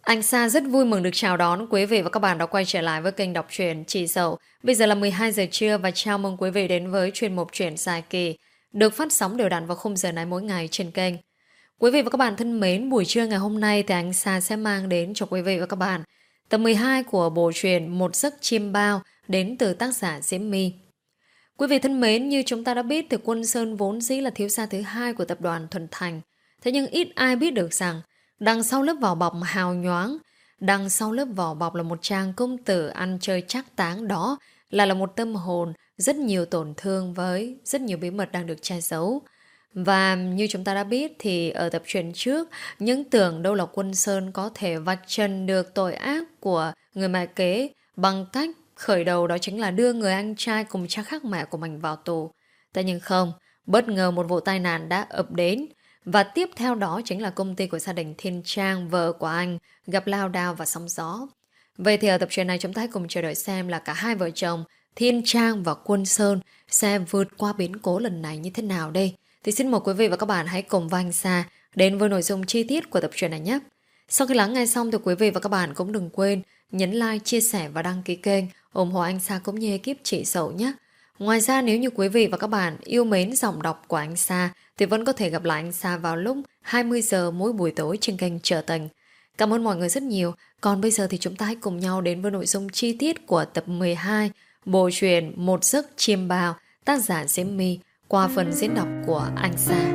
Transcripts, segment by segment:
Anh Sa rất vui mừng được chào đón quý vị và các bạn đã quay trở lại với kênh đọc truyện Chị Dậu. Bây giờ là 12 giờ trưa và chào mừng quý vị đến với chuyên mục truyện dài kỳ được phát sóng đều đặn vào khung giờ này mỗi ngày trên kênh. Quý vị và các bạn thân mến, buổi trưa ngày hôm nay thì anh Sa sẽ mang đến cho quý vị và các bạn tập 12 của bộ truyện Một Giấc Chiêm Bao đến từ tác giả Diễm My. Quý vị thân mến, như chúng ta đã biết thì Quân Sơn vốn dĩ là thiếu gia thứ hai của tập đoàn Thuần Thành. Thế nhưng ít ai biết được rằng đằng sau lớp vỏ bọc hào nhoáng, đằng sau lớp vỏ bọc là một chàng công tử ăn chơi trác táng, đó là một tâm hồn rất nhiều tổn thương với rất nhiều bí mật đang được che giấu. Và như chúng ta đã biết thì ở tập truyện trước, những tưởng đâu là Quân Sơn có thể vạch trần được tội ác của người mẹ kế bằng cách khởi đầu đó chính là đưa người anh trai cùng cha khác mẹ của mình vào tù. Thế nhưng không, bất ngờ một vụ tai nạn đã ập đến. Và tiếp theo đó chính là công ty của gia đình Thiên Trang, vợ của anh, gặp lao đao và sóng gió. Vậy thì ở tập truyện này chúng ta hãy cùng chờ đợi xem là cả hai vợ chồng Thiên Trang và Quân Sơn sẽ vượt qua biến cố lần này như thế nào đây. Thì xin mời quý vị và các bạn hãy cùng với anh Sa đến với nội dung chi tiết của tập truyện này nhé. Sau khi lắng nghe xong thì quý vị và các bạn cũng đừng quên nhấn like, chia sẻ và đăng ký kênh ủng hộ anh Sa cũng như ekip Chị Dậu nhé. Ngoài ra nếu như quý vị và các bạn yêu mến giọng đọc của anh Sa thì vẫn có thể gặp lại anh Sa vào lúc 20 giờ mỗi buổi tối trên kênh Trở Tình. Cảm ơn mọi người rất nhiều. Còn bây giờ thì chúng ta hãy cùng nhau đến với nội dung chi tiết của tập 12 bộ truyện Một Giấc Chiêm Bao tác giả Diễm My qua phần diễn đọc của anh Sa.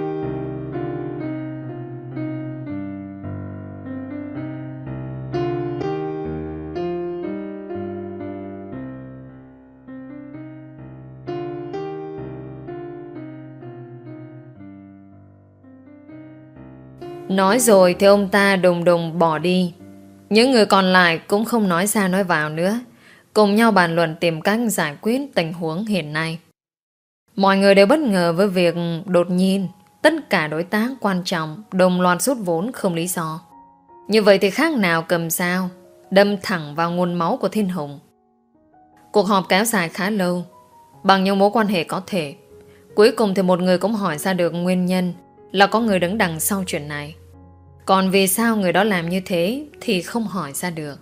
Nói rồi thì ông ta đùng đùng bỏ đi. Những người còn lại cũng không nói ra nói vào nữa, cùng nhau bàn luận tìm cách giải quyết tình huống hiện nay. Mọi người đều bất ngờ với việc đột nhiên tất cả đối tác quan trọng đồng loạt rút vốn không lý do. Như vậy thì khác nào cầm dao đâm thẳng vào nguồn máu của Thiên Hùng. Cuộc họp kéo dài khá lâu, bằng những mối quan hệ có thể. Cuối cùng thì một người cũng hỏi ra được nguyên nhân là có người đứng đằng sau chuyện này. Còn vì sao người đó làm như thế thì không hỏi ra được.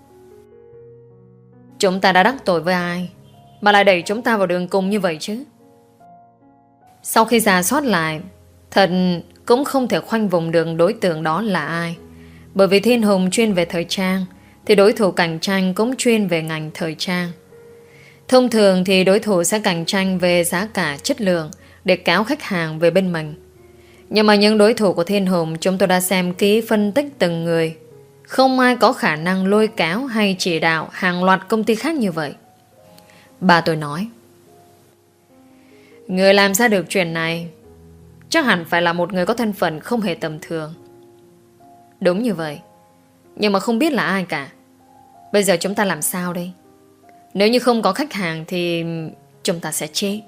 Chúng ta đã đắc tội với ai mà lại đẩy chúng ta vào đường cùng như vậy chứ? Sau khi rà soát lại, thật cũng không thể khoanh vùng được đối tượng đó là ai. Bởi vì Thiên Hùng chuyên về thời trang thì đối thủ cạnh tranh cũng chuyên về ngành thời trang. Thông thường thì đối thủ sẽ cạnh tranh về giá cả, chất lượng để kéo khách hàng về bên mình. Nhưng mà những đối thủ của Thiên Hùng chúng tôi đã xem kỹ phân tích từng người. Không ai có khả năng lôi kéo hay chỉ đạo hàng loạt công ty khác như vậy. Bà tôi nói, người làm ra được chuyện này chắc hẳn phải là một người có thân phận không hề tầm thường. Đúng như vậy, nhưng mà không biết là ai cả. Bây giờ chúng ta làm sao đây? Nếu như không có khách hàng thì chúng ta sẽ chết.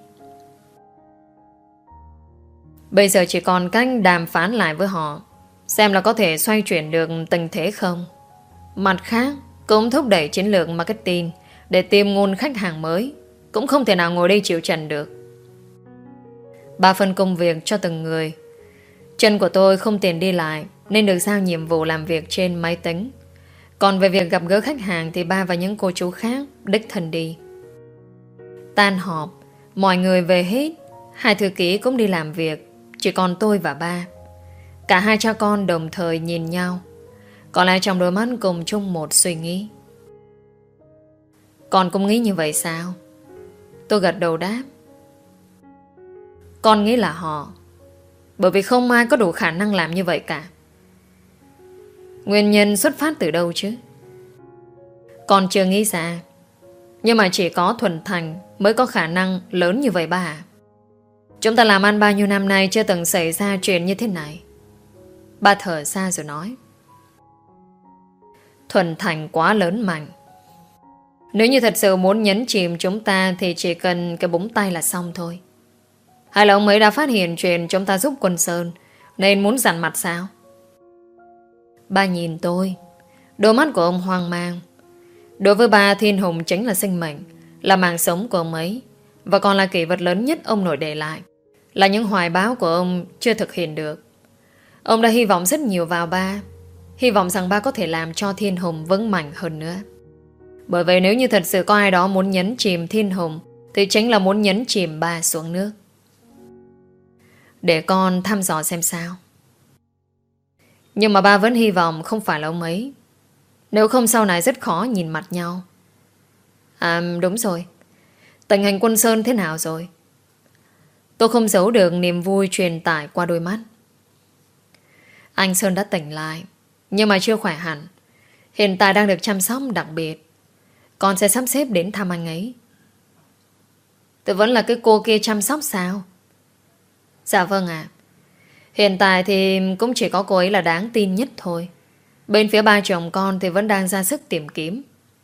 Bây giờ chỉ còn cách đàm phán lại với họ, xem là có thể xoay chuyển được tình thế không. Mặt khác cũng thúc đẩy chiến lược marketing để tìm nguồn khách hàng mới. Cũng không thể nào ngồi đây chịu trận được. 3 phần công việc cho từng người. Chân của tôi không tiền đi lại nên được giao nhiệm vụ làm việc trên máy tính. Còn về việc gặp gỡ khách hàng thì ba và những cô chú khác đích thân đi. Tan họp, mọi người về hết. 2 thư ký cũng đi làm việc, chỉ còn tôi và ba. Cả hai cha con đồng thời nhìn nhau. Có lẽ trong đôi mắt cùng chung một suy nghĩ. Con cũng nghĩ như vậy sao? Tôi gật đầu đáp. Con nghĩ là họ, bởi vì không ai có đủ khả năng làm như vậy cả. Nguyên nhân xuất phát từ đâu chứ? Con chưa nghĩ ra. Nhưng mà chỉ có Thuần Thành mới có khả năng lớn như vậy ba à? Chúng ta làm ăn bao nhiêu năm nay chưa từng xảy ra chuyện như thế này. Ba thở ra rồi nói, Thuần Thành quá lớn mạnh. Nếu như thật sự muốn nhấn chìm chúng ta thì chỉ cần cái búng tay là xong thôi. Hay là ông ấy đã phát hiện chuyện chúng ta giúp Quân Sơn nên muốn giằn mặt sao? Ba nhìn tôi, đôi mắt của ông hoang mang. Đối với ba, Thiên Hùng chính là sinh mệnh, là mạng sống của ông ấy, và còn là kỷ vật lớn nhất ông nội để lại, là những hoài bão của ông chưa thực hiện được. Ông đã hy vọng rất nhiều vào ba, Hy vọng rằng ba có thể làm cho Thiên Hùng vững mạnh hơn nữa. Bởi vậy nếu như thật sự có ai đó muốn nhấn chìm Thiên Hùng thì chính là muốn nhấn chìm ba xuống nước. Để con thăm dò xem sao. Nhưng mà ba vẫn hy vọng không phải là ông ấy. Nếu không sau này rất khó nhìn mặt nhau. À đúng rồi, tình hình Quân Sơn thế nào rồi? Tôi không giấu được niềm vui truyền tải qua đôi mắt. Anh Sơn đã tỉnh lại, nhưng mà chưa khỏe hẳn. Hiện tại đang được chăm sóc đặc biệt. Con sẽ sắp xếp đến thăm anh ấy. Tôi vẫn là cái cô kia chăm sóc sao? Dạ vâng ạ. Hiện tại thì cũng chỉ có cô ấy là đáng tin nhất thôi. Bên phía ba chồng con thì vẫn đang ra sức tìm kiếm.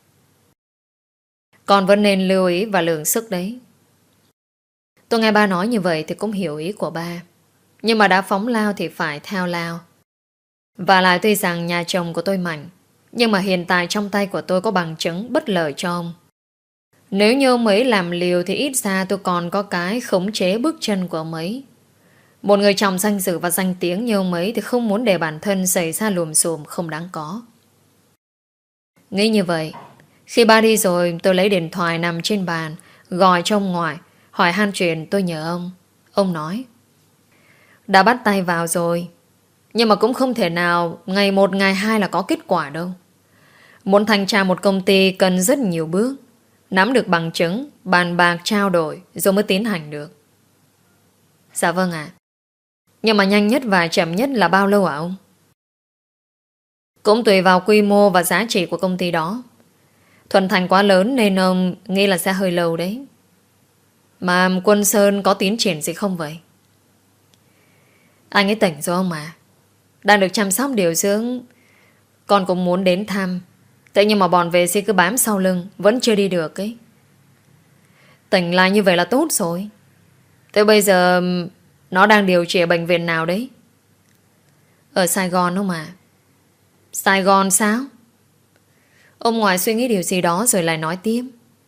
Con vẫn nên lưu ý và lượng sức đấy. Tôi nghe ba nói như vậy thì cũng hiểu ý của ba. Nhưng mà đã phóng lao thì phải theo lao. Và lại tuy rằng nhà chồng của tôi mạnh, nhưng mà hiện tại trong tay của tôi có bằng chứng bất lợi cho ông. Nếu như ông ấy làm liều thì ít ra tôi còn có cái khống chế bước chân của ông ấy. Một người chồng danh dự và danh tiếng như ông ấy thì không muốn để bản thân xảy ra lùm xùm không đáng có. Nghĩ như vậy, khi ba đi rồi tôi lấy điện thoại nằm trên bàn, gọi cho ông ngoại, hỏi han chuyện tôi nhờ ông. Ông nói đã bắt tay vào rồi, nhưng mà cũng không thể nào ngày một ngày hai là có kết quả đâu. Muốn thanh tra một công ty cần rất nhiều bước, nắm được bằng chứng, bàn bạc trao đổi rồi mới tiến hành được. Dạ vâng ạ. Nhưng mà nhanh nhất và chậm nhất là bao lâu ạ ông? Cũng tùy vào quy mô và giá trị của công ty đó. Thuận thành quá lớn nên ông nghĩ là sẽ hơi lâu đấy. Mà Quân Sơn có tiến triển gì không vậy? Anh ấy tỉnh rồi không mà. Đang được chăm sóc điều dưỡng. Con cũng muốn đến thăm. Thế nhưng mà bọn vệ sĩ cứ bám sau lưng, vẫn chưa đi được ấy. Tỉnh lại như vậy là tốt rồi. Thế bây giờ nó đang điều trị ở bệnh viện nào đấy? Ở Sài Gòn không à? Sài Gòn sao? Ông ngoại suy nghĩ điều gì đó rồi lại nói tiếp.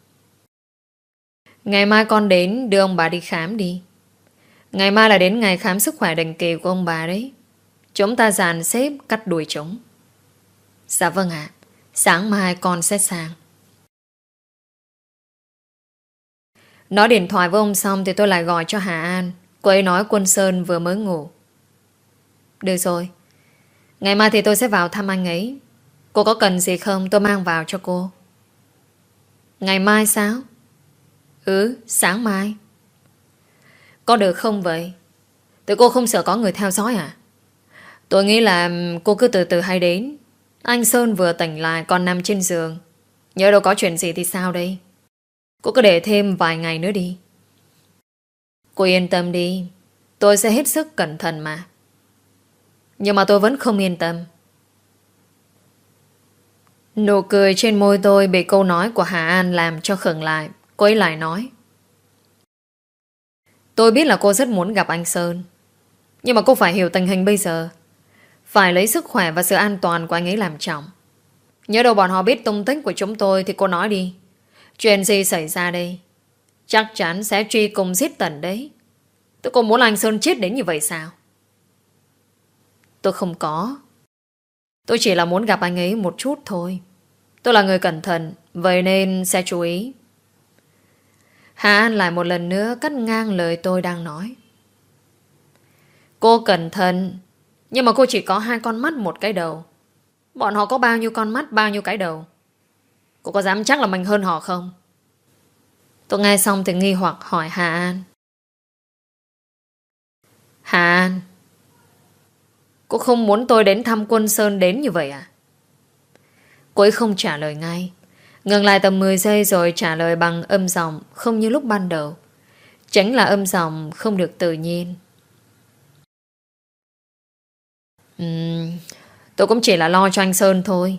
Ngày mai con đến đưa ông bà đi khám đi. Ngày mai là đến ngày khám sức khỏe định kỳ của ông bà đấy. Chúng ta dàn xếp cắt đuôi chúng. Dạ vâng ạ. Sáng mai con sẽ sang. Nói điện thoại với ông xong thì tôi lại gọi cho Hà An. Cô ấy nói Quân Sơn vừa mới ngủ. Được rồi. Ngày mai thì tôi sẽ vào thăm anh ấy. Cô có cần gì không tôi mang vào cho cô. Ngày mai sao? Ừ, sáng mai. Có được không vậy? Tụi cô không sợ có người theo dõi à? Tôi nghĩ là cô cứ từ từ hay đến. Anh Sơn vừa tỉnh lại còn nằm trên giường. Nhớ đâu có chuyện gì thì sao đây? Cô cứ để thêm vài ngày nữa đi. Cô yên tâm đi. Tôi sẽ hết sức cẩn thận mà. Nhưng mà tôi vẫn không yên tâm. Nụ cười trên môi tôi bị câu nói của Hà An làm cho khựng lại. Cô ấy lại nói. Tôi biết là cô rất muốn gặp anh Sơn. Nhưng mà cô phải hiểu tình hình bây giờ. Phải lấy sức khỏe và sự an toàn của anh ấy làm trọng. Nhớ đâu bọn họ biết tung tích của chúng tôi thì cô nói đi. Chuyện gì xảy ra đây? Chắc chắn sẽ truy cùng giết tận đấy. Tôi có muốn anh Sơn chết đến như vậy sao? Tôi không có. Tôi chỉ là muốn gặp anh ấy một chút thôi. Tôi là người cẩn thận, vậy nên sẽ chú ý. Hà An lại một lần nữa cắt ngang lời tôi đang nói. Cô cẩn thận, nhưng mà cô chỉ có 2 con mắt một cái đầu. Bọn họ có bao nhiêu con mắt, bao nhiêu cái đầu? Cô có dám chắc là mình hơn họ không? Tôi nghe xong thì nghi hoặc hỏi Hà An. Hà An, cô không muốn tôi đến thăm Quân Sơn đến như vậy à? Cô ấy không trả lời ngay. Ngừng lại tầm 10 giây rồi trả lời bằng âm giọng không như lúc ban đầu. Chính là âm giọng không được tự nhiên. Tôi cũng chỉ là lo cho anh Sơn thôi.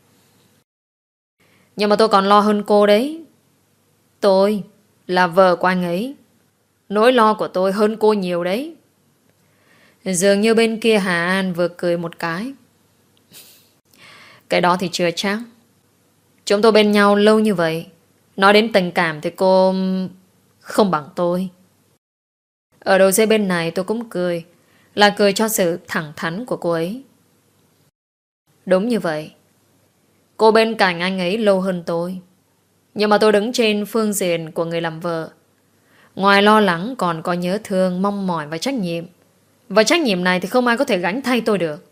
Nhưng mà tôi còn lo hơn cô đấy. Tôi là vợ của anh ấy. Nỗi lo của tôi hơn cô nhiều đấy. Dường như bên kia Hà An vừa cười một cái. Cái đó thì chưa chắc. Chúng tôi bên nhau lâu như vậy. Nói đến tình cảm thì cô không bằng tôi. Ở đầu dây bên này tôi cũng cười. Là cười cho sự thẳng thắn của cô ấy. Đúng như vậy. Cô bên cạnh anh ấy lâu hơn tôi. Nhưng mà tôi đứng trên phương diện của người làm vợ. Ngoài lo lắng còn có nhớ thương, mong mỏi và trách nhiệm. Và trách nhiệm này thì không ai có thể gánh thay tôi được.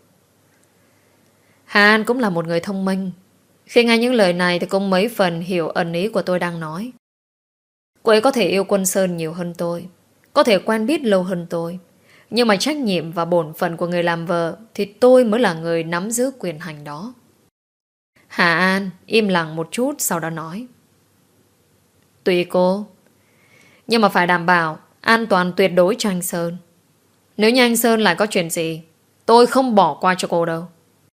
Hà An cũng là một người thông minh. Khi nghe những lời này thì cũng mấy phần hiểu ẩn ý của tôi đang nói. Cô ấy có thể yêu Quân Sơn nhiều hơn tôi, có thể quen biết lâu hơn tôi. Nhưng mà trách nhiệm và bổn phận của người làm vợ thì tôi mới là người nắm giữ quyền hành đó. Hà An im lặng một chút sau đó nói. Tùy cô. Nhưng mà phải đảm bảo an toàn tuyệt đối cho anh Sơn. Nếu như anh Sơn lại có chuyện gì, tôi không bỏ qua cho cô đâu.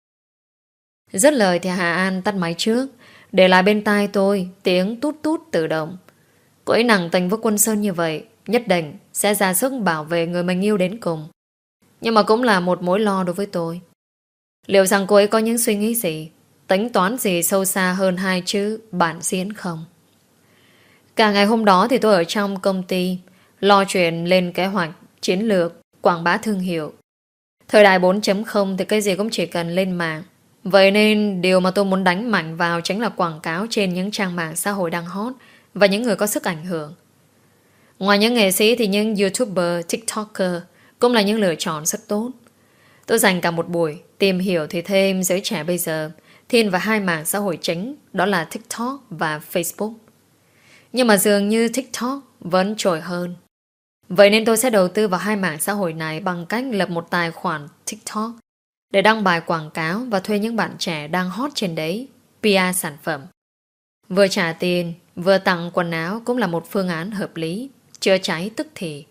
Dứt lời thì Hà An tắt máy trước, để lại bên tai tôi tiếng tút tút tự động. Cô ấy nặng tình với Quân Sơn như vậy, nhất định sẽ ra sức bảo vệ người mình yêu đến cùng. Nhưng mà cũng là một mối lo đối với tôi. Liệu rằng cô ấy có những suy nghĩ gì, tính toán gì sâu xa hơn hai chữ bản diễn không? Cả ngày hôm đó thì tôi ở trong công ty, lo chuyện lên kế hoạch, chiến lược, quảng bá thương hiệu. Thời đại 4.0 thì cái gì cũng chỉ cần lên mạng. Vậy nên điều mà tôi muốn đánh mạnh vào chính là quảng cáo trên những trang mạng xã hội đang hot và những người có sức ảnh hưởng. Ngoài những nghệ sĩ thì những YouTuber, TikToker cũng là những lựa chọn rất tốt. Tôi dành cả một buổi tìm hiểu thì thêm giới trẻ bây giờ thiên vào hai mạng xã hội chính, đó là TikTok và Facebook. Nhưng mà dường như TikTok vẫn trội hơn. Vậy nên tôi sẽ đầu tư vào hai mạng xã hội này bằng cách lập một tài khoản TikTok để đăng bài quảng cáo và thuê những bạn trẻ đang hot trên đấy PR sản phẩm. Vừa trả tiền, vừa tặng quần áo cũng là một phương án hợp lý, chữa cháy tức thì.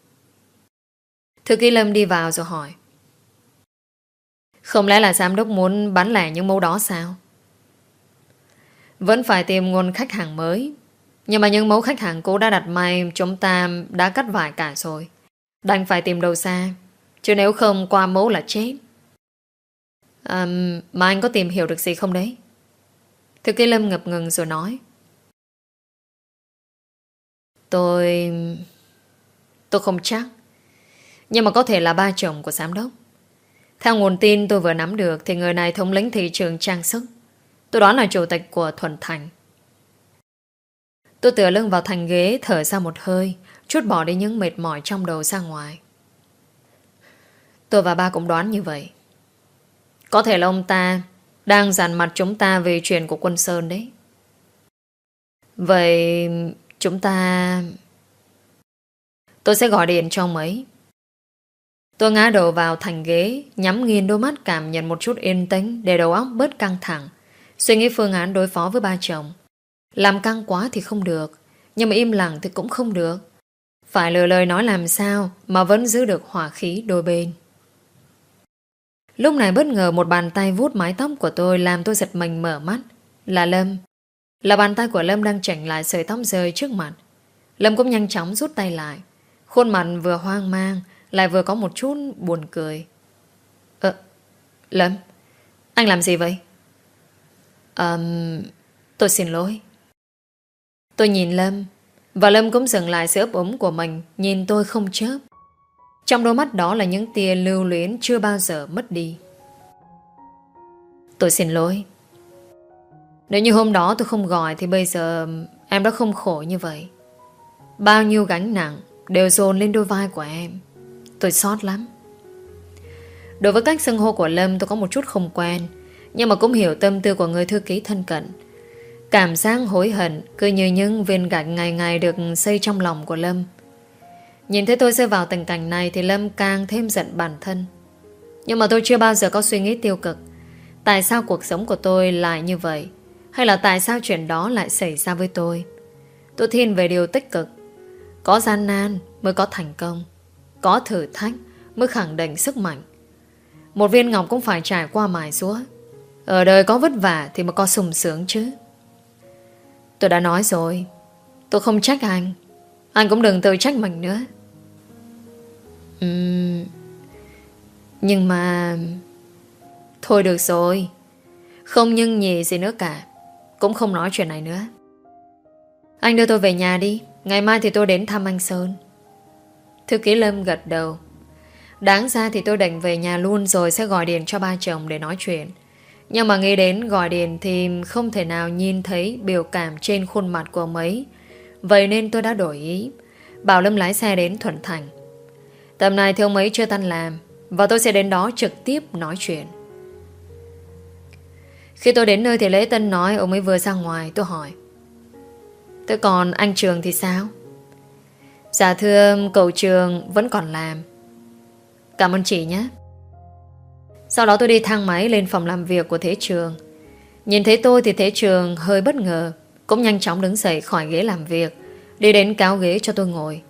Thư ký Lâm đi vào rồi hỏi. Không lẽ là giám đốc muốn bán lẻ những mẫu đó sao? Vẫn phải tìm nguồn khách hàng mới. Nhưng mà những mẫu khách hàng cũ đã đặt may chúng ta đã cắt vải cả rồi. Đành phải tìm đầu xa. Chứ nếu không qua mẫu là chết. Mà anh có tìm hiểu được gì không đấy? Thư ký Lâm ngập ngừng rồi nói. Tôi không chắc. Nhưng mà có thể là ba chồng của giám đốc. Theo nguồn tin tôi vừa nắm được thì người này thống lĩnh thị trường trang sức. Tôi đoán là chủ tịch của Thuần Thành. Tôi tựa lưng vào thành ghế, thở ra một hơi, trút bỏ đi những mệt mỏi trong đầu ra ngoài. Tôi và ba cũng đoán như vậy. Có thể là ông ta đang dằn mặt chúng ta về chuyện của Quân Sơn đấy. Vậy chúng ta... Tôi sẽ gọi điện cho ông ấy. Tôi ngã đầu vào thành ghế, nhắm nghiền đôi mắt cảm nhận một chút yên tĩnh để đầu óc bớt căng thẳng, suy nghĩ phương án đối phó với ba chồng. Làm căng quá thì không được, nhưng mà im lặng thì cũng không được. Phải lựa lời nói làm sao mà vẫn giữ được hòa khí đôi bên. Lúc này bất ngờ một bàn tay vuốt mái tóc của tôi làm tôi giật mình mở mắt. Là Lâm. Là bàn tay của Lâm đang chỉnh lại sợi tóc rơi trước mặt. Lâm cũng nhanh chóng rút tay lại. Khuôn mặt vừa hoang mang lại vừa có một chút buồn cười. Lâm, anh làm gì vậy? Tôi xin lỗi. Tôi nhìn Lâm, và Lâm cũng dừng lại sự ấp úng của mình, nhìn tôi không chớp. Trong đôi mắt đó là những tia lưu luyến chưa bao giờ mất đi. Tôi xin lỗi. Nếu như hôm đó tôi không gọi thì bây giờ em đã không khổ như vậy. Bao nhiêu gánh nặng đều dồn lên đôi vai của em. Tôi xót lắm. Đối với cách xưng hô của Lâm tôi có một chút không quen, nhưng mà cũng hiểu tâm tư của người thư ký thân cận. Cảm giác hối hận cứ như những viên gạch ngày ngày được xây trong lòng của Lâm. Nhìn thấy tôi rơi vào tình cảnh này thì Lâm càng thêm giận bản thân. Nhưng mà tôi chưa bao giờ có suy nghĩ tiêu cực. Tại sao cuộc sống của tôi lại như vậy? Hay là tại sao chuyện đó lại xảy ra với tôi? Tôi thiên về điều tích cực. Có gian nan mới có thành công. Có thử thách mới khẳng định sức mạnh. Một viên ngọc cũng phải trải qua mài giũa. Ở đời có vất vả thì mới có sung sướng chứ. Tôi đã nói rồi, tôi không trách anh. Anh cũng đừng tự trách mình nữa. Nhưng mà... Thôi được rồi. Không nhưng nhì gì nữa cả. Cũng không nói chuyện này nữa. Anh đưa tôi về nhà đi. Ngày mai thì tôi đến thăm anh Sơn. Thư ký Lâm gật đầu. Đáng ra thì tôi định về nhà luôn rồi sẽ gọi điện cho ba chồng để nói chuyện. Nhưng mà nghĩ đến gọi điện thì không thể nào nhìn thấy biểu cảm trên khuôn mặt của ông ấy. Vậy nên tôi đã đổi ý, bảo Lâm lái xe đến Thuận Thành. Tầm này thì ông ấy chưa tan làm, và tôi sẽ đến đó trực tiếp nói chuyện. Khi tôi đến nơi thì lễ tân nói ông ấy vừa ra ngoài. Tôi hỏi: thế còn anh Trường thì sao? Dạ thưa, cậu Trường vẫn còn làm. Cảm ơn chị nhé. Sau đó tôi đi thang máy lên phòng làm việc của Thế Trường. Nhìn thấy tôi thì Thế Trường hơi bất ngờ, cũng nhanh chóng đứng dậy khỏi ghế làm việc, đi đến kéo ghế cho tôi ngồi.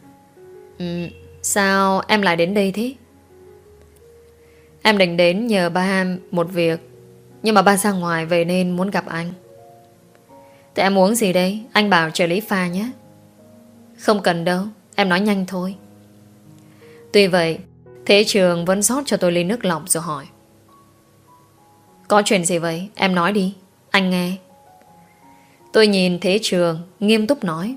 Sao em lại đến đây thế? Em định đến nhờ ba một việc, nhưng mà ba ra ngoài về nên muốn gặp anh. Thế em uống gì đây? Anh bảo trợ lý pha nhé. Không cần đâu, em nói nhanh thôi. Tuy vậy, Thế Trường vẫn rót cho tôi ly nước lọc rồi hỏi: có chuyện gì vậy? Em nói đi, anh nghe. Tôi nhìn Thế Trường nghiêm túc nói: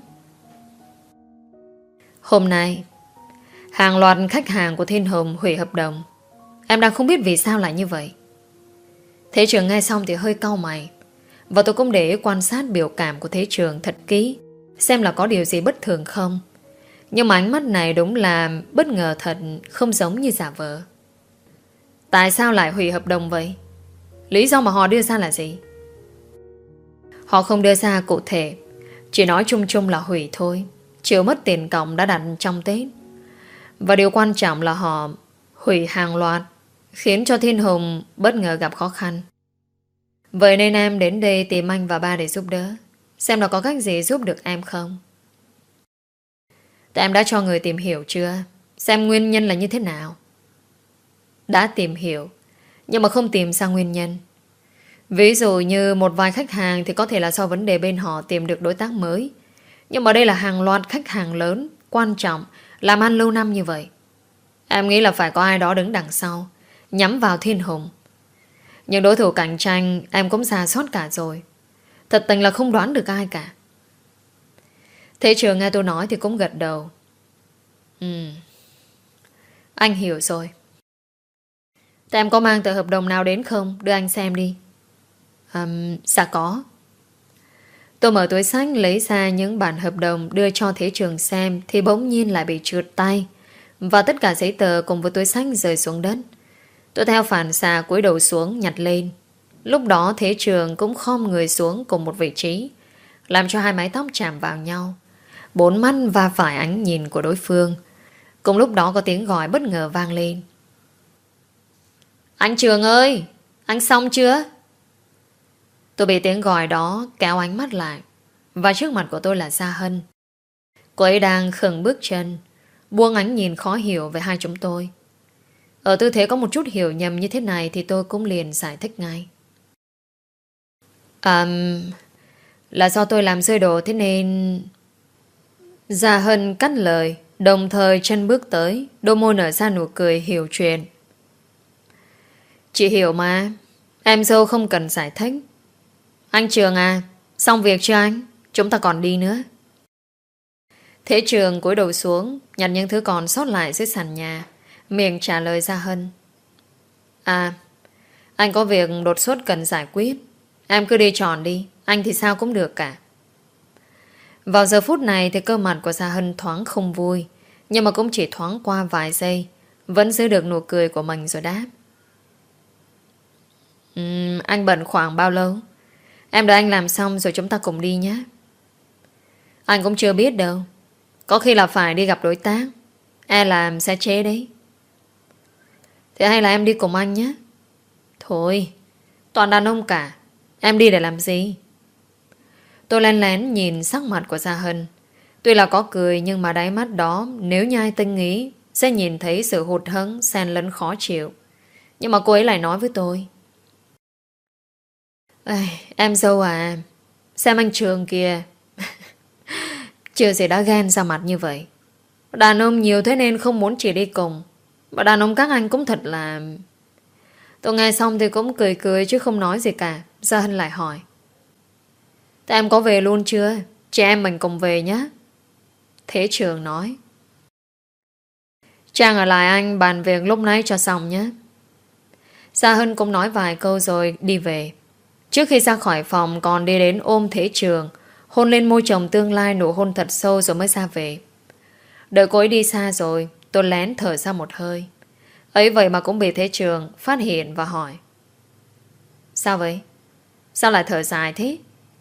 hôm nay hàng loạt khách hàng của Thiên Hồng hủy hợp đồng. Em đang không biết vì sao lại như vậy. Thế Trường nghe xong thì hơi cau mày, và tôi cũng để quan sát biểu cảm của Thế Trường thật kỹ, xem là có điều gì bất thường không. Nhưng mà ánh mắt này đúng là bất ngờ thật, không giống như giả vờ. Tại sao lại hủy hợp đồng vậy? Lý do mà họ đưa ra là gì? Họ không đưa ra cụ thể, chỉ nói chung chung là hủy thôi, chịu mất tiền cọc đã đặt trong Tết. Và điều quan trọng là họ hủy hàng loạt, khiến cho Thiên Hùng bất ngờ gặp khó khăn. Vậy nên em đến đây tìm anh và ba để giúp đỡ, xem là có cách gì giúp được em không. Tại em đã cho người tìm hiểu chưa? Xem nguyên nhân là như thế nào? Đã tìm hiểu, nhưng mà không tìm ra nguyên nhân. Ví dụ như một vài khách hàng thì có thể là do vấn đề bên họ tìm được đối tác mới. Nhưng mà đây là hàng loạt khách hàng lớn, quan trọng, làm ăn lâu năm như vậy. Em nghĩ là phải có ai đó đứng đằng sau, nhắm vào Thiên Hùng. Nhưng đối thủ cạnh tranh em cũng rà soát cả rồi. Thật tình là không đoán được ai cả. Thế Trường nghe tôi nói thì cũng gật đầu. Anh hiểu rồi. Thế em có mang tờ hợp đồng nào đến không? Đưa anh xem đi. Dạ có. Tôi mở túi xách lấy ra những bản hợp đồng đưa cho Thế Trường xem thì bỗng nhiên lại bị trượt tay, và tất cả giấy tờ cùng với túi xách rơi xuống đất. Tôi theo phản xạ cúi đầu xuống nhặt lên. Lúc đó Thế Trường cũng khom người xuống cùng một vị trí, làm cho hai mái tóc chạm vào nhau. Bốn mắt va phải ánh nhìn của đối phương. Cùng lúc đó có tiếng gọi bất ngờ vang lên: anh Trường ơi, anh xong chưa? Tôi bị tiếng gọi đó kéo ánh mắt lại, và trước mặt của tôi là Gia Hân. Cô ấy đang khựng bước chân, buông ánh nhìn khó hiểu về hai chúng tôi. Ở tư thế có một chút hiểu nhầm như thế này thì tôi cũng liền giải thích ngay. Là do tôi làm rơi đồ thế nên... Gia Hân cắt lời, đồng thời chân bước tới, đôi môi nở ra nụ cười hiểu chuyện. Chị hiểu mà, em dâu không cần giải thích. Anh Trường à, xong việc chưa anh? Chúng ta còn đi nữa. Thế Trường cúi đầu xuống, nhặt những thứ còn sót lại dưới sàn nhà, miệng trả lời Gia Hân: à, anh có việc đột xuất cần giải quyết. Em cứ đi tròn đi, anh thì sao cũng được cả. Vào giờ phút này thì cơ mặt của Gia Hân thoáng không vui, nhưng mà cũng chỉ thoáng qua vài giây, vẫn giữ được nụ cười của mình rồi đáp: anh bận khoảng bao lâu? Em đợi anh làm xong rồi chúng ta cùng đi nhé. Anh cũng chưa biết đâu, có khi là phải đi gặp đối tác, e làm sẽ chế đấy. Thế hay là em đi cùng anh nhé? Thôi, toàn đàn ông cả, em đi để làm gì? Tôi lén lén nhìn sắc mặt của Gia Hân. Tuy là có cười, nhưng mà đáy mắt đó nếu như ai tinh ý sẽ nhìn thấy sự hụt hẫng xen lẫn khó chịu. Nhưng mà cô ấy lại nói với tôi: em dâu à, xem anh Trường kìa. Chưa gì đã ghen ra mặt như vậy. Đàn ông nhiều thế nên không muốn chỉ đi cùng. Và đàn ông các anh cũng thật là... Tôi nghe xong thì cũng cười cười chứ không nói gì cả. Gia Hân lại hỏi: thế em có về luôn chưa? Chị em mình cùng về nhé. Thế Trường nói: Trang ở lại anh bàn việc lúc nãy cho xong nhé. Gia Hân cũng nói vài câu rồi đi về. Trước khi ra khỏi phòng còn đi đến ôm Thế Trường, hôn lên môi chồng tương lai nụ hôn thật sâu rồi mới ra về. Đợi cô ấy đi xa rồi, tôi lén thở ra một hơi. Ấy vậy mà cũng bị Thế Trường phát hiện và hỏi. Sao vậy? Sao lại thở dài thế?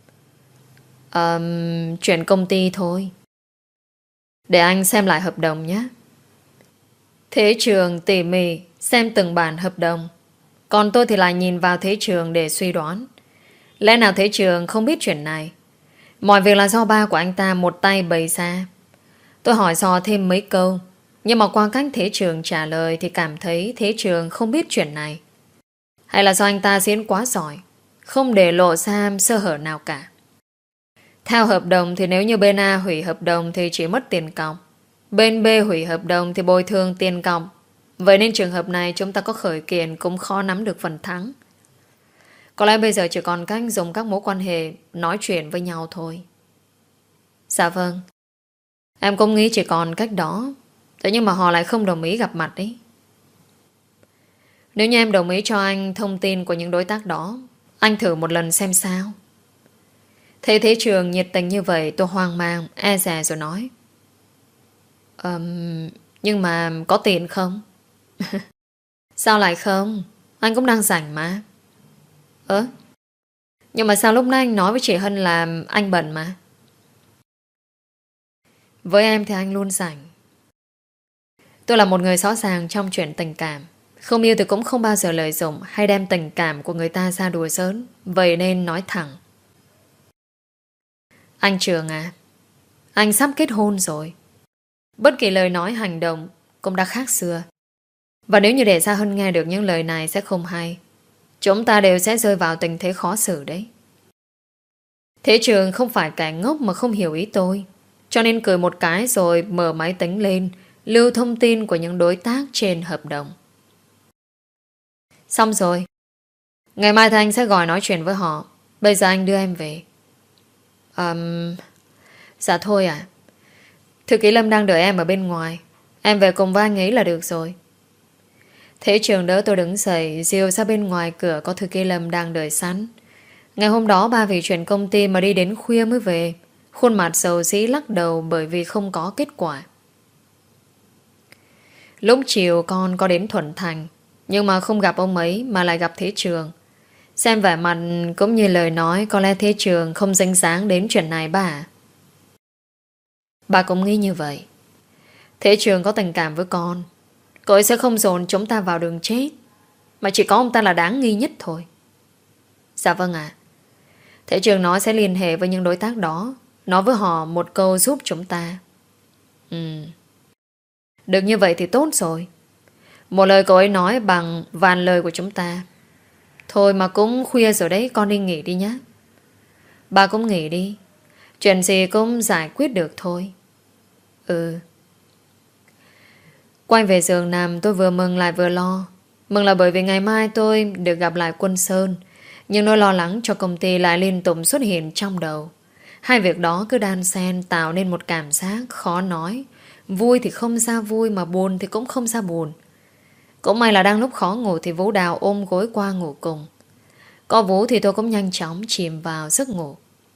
Chuyện công ty thôi. Để anh xem lại hợp đồng nhé. Thế Trường tỉ mỉ xem từng bản hợp đồng. Còn tôi thì lại nhìn vào Thế Trường để suy đoán. Lẽ nào Thế Trường không biết chuyện này? Mọi việc là do ba của anh ta một tay bày ra. Tôi hỏi dò thêm mấy câu, nhưng mà qua cách Thế Trường trả lời thì cảm thấy Thế Trường không biết chuyện này. Hay là do anh ta diễn quá giỏi, không để lộ ra sơ hở nào cả. Theo hợp đồng thì nếu như bên A hủy hợp đồng thì chỉ mất tiền cọc, bên B hủy hợp đồng thì bồi thường tiền cọc. Vậy nên trường hợp này chúng ta có khởi kiện cũng khó nắm được phần thắng. Có lẽ bây giờ chỉ còn cách dùng các mối quan hệ nói chuyện với nhau thôi. Dạ vâng. Em cũng nghĩ chỉ còn cách đó. Thế nhưng mà họ lại không đồng ý gặp mặt đấy. Nếu như em đồng ý cho anh thông tin của những đối tác đó, anh thử một lần xem sao. Thấy Thế Trường nhiệt tình như vậy, tôi hoang mang, e dè rồi nói. Nhưng mà có tiền không? Sao lại không? Anh cũng đang rảnh mà. Nhưng mà sao lúc nãy anh nói với chị Hân là anh bận mà? Với em thì anh luôn rảnh. Tôi là một người rõ ràng trong chuyện tình cảm. Không yêu thì cũng không bao giờ lợi dụng hay đem tình cảm của người ta ra đùa giỡn. Vậy nên nói thẳng. Anh Trường à, anh sắp kết hôn rồi. Bất kỳ lời nói hành động cũng đã khác xưa. Và nếu như để Gia Hân nghe được những lời này sẽ không hay. Chúng ta đều sẽ rơi vào tình thế khó xử đấy. Thế Trường không phải kẻ ngốc mà không hiểu ý tôi, cho nên cười một cái rồi mở máy tính lên, lưu thông tin của những đối tác trên hợp đồng. Xong rồi. Ngày mai thì anh sẽ gọi nói chuyện với họ. Bây giờ anh đưa em về. Dạ thôi à. Thư ký Lâm đang đợi em ở bên ngoài. Em về cùng với anh ấy là được rồi. Thế Trường đỡ tôi đứng dậy, dìu ra bên ngoài cửa có thư ký Lâm đang đợi sẵn. Ngày hôm đó ba vì chuyện công ty mà đi đến khuya mới về. Khuôn mặt xấu xí lắc đầu bởi vì không có kết quả. Lúc chiều con có đến Thuận Thành, nhưng mà không gặp ông ấy mà lại gặp Thế Trường. Xem vẻ mặt cũng như lời nói, có lẽ Thế Trường không dính dáng đến chuyện này bà à? Bà cũng nghĩ như vậy. Thế Trường có tình cảm với con, cậu ấy sẽ không dồn chúng ta vào đường chết, mà chỉ có ông ta là đáng nghi nhất thôi. Dạ vâng ạ. Thế Trường nói sẽ liên hệ với những đối tác đó, nói với họ một câu giúp chúng ta. Được như vậy thì tốt rồi. Một lời cậu ấy nói bằng vạn lời của chúng ta. Thôi mà cũng khuya rồi đấy, con đi nghỉ đi nhé. Bà cũng nghỉ đi. Chuyện gì cũng giải quyết được thôi. Quay về giường nằm, tôi vừa mừng lại vừa lo. Mừng là bởi vì ngày mai tôi được gặp lại Quân Sơn, nhưng nỗi lo lắng cho công ty lại liên tục xuất hiện trong đầu. Hai việc đó cứ đan xen tạo nên một cảm giác khó nói. Vui thì không ra vui, mà buồn thì cũng không ra buồn. Cũng may là đang lúc khó ngủ thì Vũ Đào ôm gối qua ngủ cùng. Có Vũ thì tôi cũng nhanh chóng chìm vào giấc ngủ.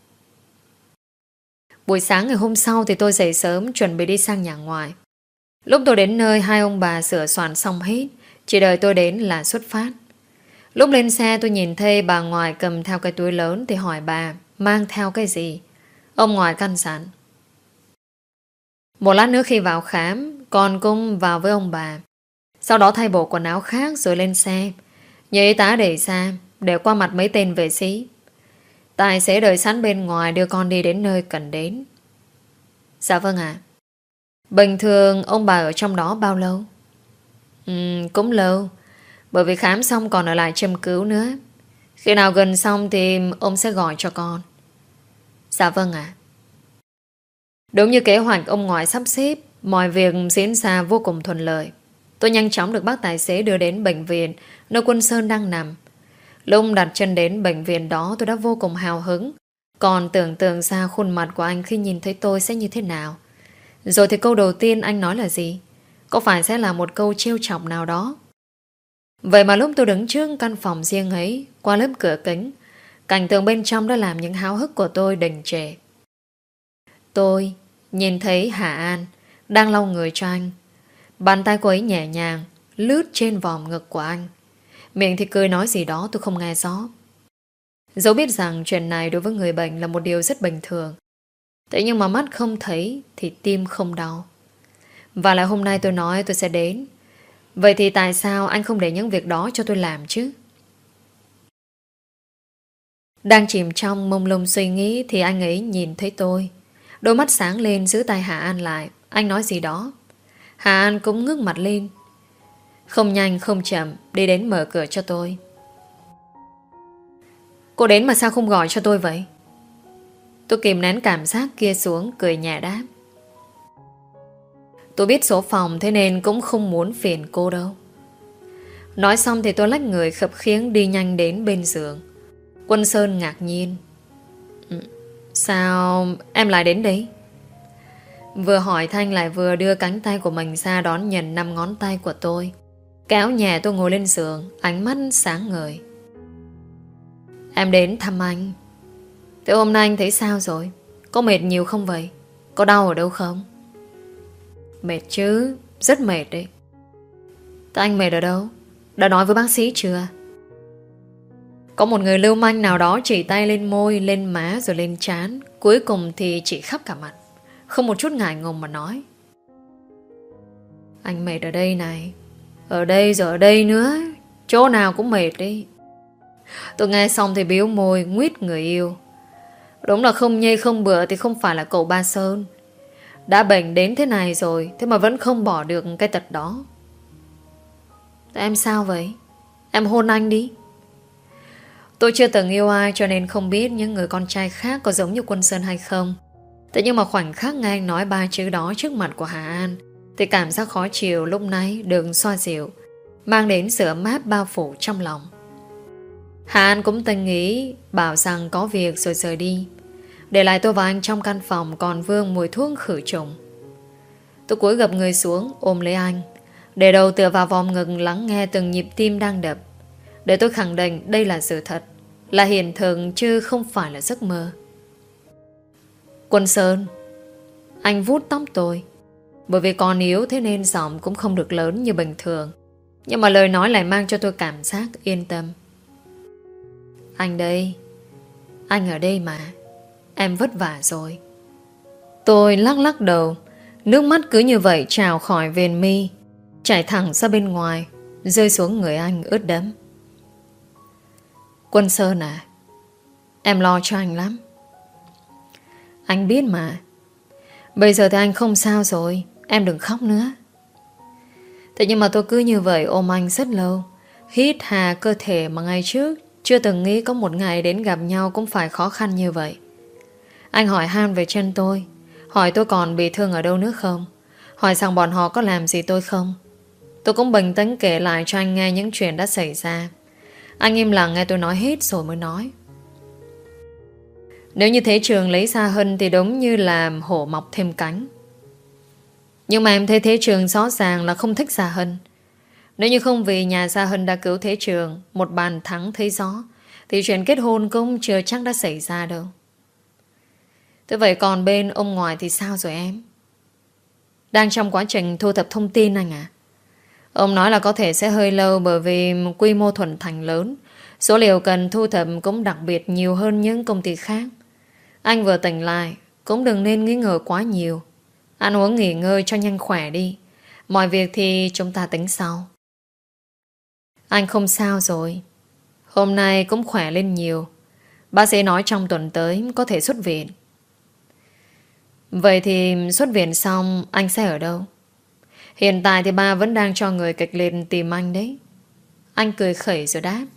Buổi sáng ngày hôm sau thì tôi dậy sớm chuẩn bị đi sang nhà ngoài. Lúc tôi đến nơi, hai ông bà sửa soạn xong hết, chỉ đợi tôi đến là xuất phát. Lúc lên xe tôi nhìn thấy bà ngoại cầm theo cái túi lớn thì hỏi bà mang theo cái gì. Ông ngoại căn dặn. Một lát nữa khi vào khám, con cũng vào với ông bà. Sau đó thay bộ quần áo khác rồi lên xe. Nhờ y tá đẩy xa để qua mặt mấy tên vệ sĩ. Tài xế đợi sẵn bên ngoài đưa con đi đến nơi cần đến. Dạ vâng ạ. Bình thường ông bà ở trong đó bao lâu? Cũng lâu. Bởi vì khám xong còn ở lại châm cứu nữa. Khi nào gần xong thì ông sẽ gọi cho con. Dạ vâng ạ. Đúng như kế hoạch ông ngoại sắp xếp, mọi việc diễn ra vô cùng thuận lợi. Tôi nhanh chóng được bác tài xế đưa đến bệnh viện nơi Quân Sơn đang nằm. Lúc đặt chân đến bệnh viện đó tôi đã vô cùng hào hứng. Còn tưởng tượng ra khuôn mặt của anh khi nhìn thấy tôi sẽ như thế nào. Rồi thì câu đầu tiên anh nói là gì? Có phải sẽ là một câu trêu chọc nào đó? Vậy mà lúc tôi đứng trước căn phòng riêng ấy, qua lớp cửa kính, cảnh tượng bên trong đã làm những háo hức của tôi đình trệ. Tôi nhìn thấy Hà An đang lau người cho anh. Bàn tay cô ấy nhẹ nhàng lướt trên vòm ngực của anh. Miệng thì cười nói gì đó tôi không nghe rõ. Dẫu biết rằng chuyện này đối với người bệnh là một điều rất bình thường, thế nhưng mà mắt không thấy thì tim không đau. Và lại hôm nay tôi nói tôi sẽ đến. Vậy thì tại sao anh không để những việc đó cho tôi làm chứ? Đang chìm trong mông lung suy nghĩ thì anh ấy nhìn thấy tôi. Đôi mắt sáng lên giữ tay Hà An lại. Anh nói gì đó. Hà An cũng ngước mặt lên. Không nhanh không chậm đi đến mở cửa cho tôi. Cô đến mà sao không gọi cho tôi vậy? Tôi kìm nén cảm giác kia xuống, cười nhẹ đáp. Tôi biết số phòng, thế nên cũng không muốn phiền cô đâu. Nói xong thì tôi lách người khập khiễng đi nhanh đến bên giường. Quân Sơn ngạc nhiên. Sao em lại đến đấy? Vừa hỏi Thanh lại vừa đưa cánh tay của mình ra đón nhận 5 ngón tay của tôi. Kéo nhẹ tôi ngồi lên giường, ánh mắt sáng ngời. Em đến thăm anh. Thế hôm nay anh thấy sao rồi? Có mệt nhiều không vậy? Có đau ở đâu không? Mệt chứ, rất mệt đấy. Thế anh mệt ở đâu? Đã nói với bác sĩ chưa? Có một người lưu manh nào đó chỉ tay lên môi, lên má rồi lên trán. Cuối cùng thì chỉ khắp cả mặt. Không một chút ngại ngùng mà nói. Anh mệt ở đây này. Ở đây rồi ở đây nữa. Chỗ nào cũng mệt đi. Tôi nghe xong thì biếu môi, nguyết người yêu. Đúng là không nhây không bữa thì không phải là cậu Ba Sơn. Đã bệnh đến thế này rồi, thế mà vẫn không bỏ được cái tật đó. Em sao vậy? Em hôn anh đi. Tôi chưa từng yêu ai cho nên không biết những người con trai khác có giống như Quân Sơn hay không. Thế nhưng mà khoảnh khắc nghe anh nói 3 chữ đó trước mặt của Hà An thì cảm giác khó chịu lúc nãy được xoa dịu, mang đến sự ấm áp bao phủ trong lòng. Hà An cũng tình nghĩ bảo rằng có việc rồi rời đi, để lại tôi và anh trong căn phòng còn vương mùi thuốc khử trùng. Tôi cúi gập người xuống ôm lấy anh, để đầu tựa vào vòng ngực lắng nghe từng nhịp tim đang đập, để tôi khẳng định đây là sự thật, là hiện thực chứ không phải là giấc mơ. Quân Sơn. Anh vuốt tóc tôi. Bởi vì còn yếu thế nên giọng cũng không được lớn như bình thường, nhưng mà lời nói lại mang cho tôi cảm giác yên tâm. Anh đây. Anh ở đây mà. Em vất vả rồi. Tôi lắc lắc đầu. Nước mắt cứ như vậy trào khỏi viền mi, chảy thẳng ra bên ngoài, rơi xuống người anh ướt đẫm. Quân Sơn à, em lo cho anh lắm. Anh biết mà. Bây giờ thì anh không sao rồi, em đừng khóc nữa. Thế nhưng mà tôi cứ như vậy ôm anh rất lâu, hít hà cơ thể mà ngày trước chưa từng nghĩ có một ngày đến gặp nhau cũng phải khó khăn như vậy. Anh hỏi han về chân tôi, hỏi tôi còn bị thương ở đâu nữa không, hỏi rằng bọn họ có làm gì tôi không. Tôi cũng bình tĩnh kể lại cho anh nghe những chuyện đã xảy ra. Anh im lặng nghe tôi nói hết rồi mới nói. Nếu như Thế Trường lấy Gia Hân thì đúng như là hổ mọc thêm cánh. Nhưng mà em thấy Thế Trường rõ ràng là không thích Gia Hân. Nếu như không vì nhà Gia Hân đã cứu Thế Trường một bàn thắng thấy rõ, thì chuyện kết hôn cũng chưa chắc đã xảy ra đâu. Thế vậy còn bên ông ngoại thì sao rồi em? Đang trong quá trình thu thập thông tin anh à? Ông nói là có thể sẽ hơi lâu bởi vì quy mô Thuận Thành lớn, số liệu cần thu thập cũng đặc biệt nhiều hơn những công ty khác. Anh vừa tỉnh lại, cũng đừng nên nghi ngờ quá nhiều. Ăn uống nghỉ ngơi cho nhanh khỏe đi. Mọi việc thì chúng ta tính sau. Anh không sao rồi. Hôm nay cũng khỏe lên nhiều. Bác sĩ nói trong tuần tới có thể xuất viện. Vậy thì xuất viện xong anh sẽ ở đâu? Hiện tại thì ba vẫn đang cho người kịch liệt tìm anh đấy. Anh cười khẩy rồi đáp.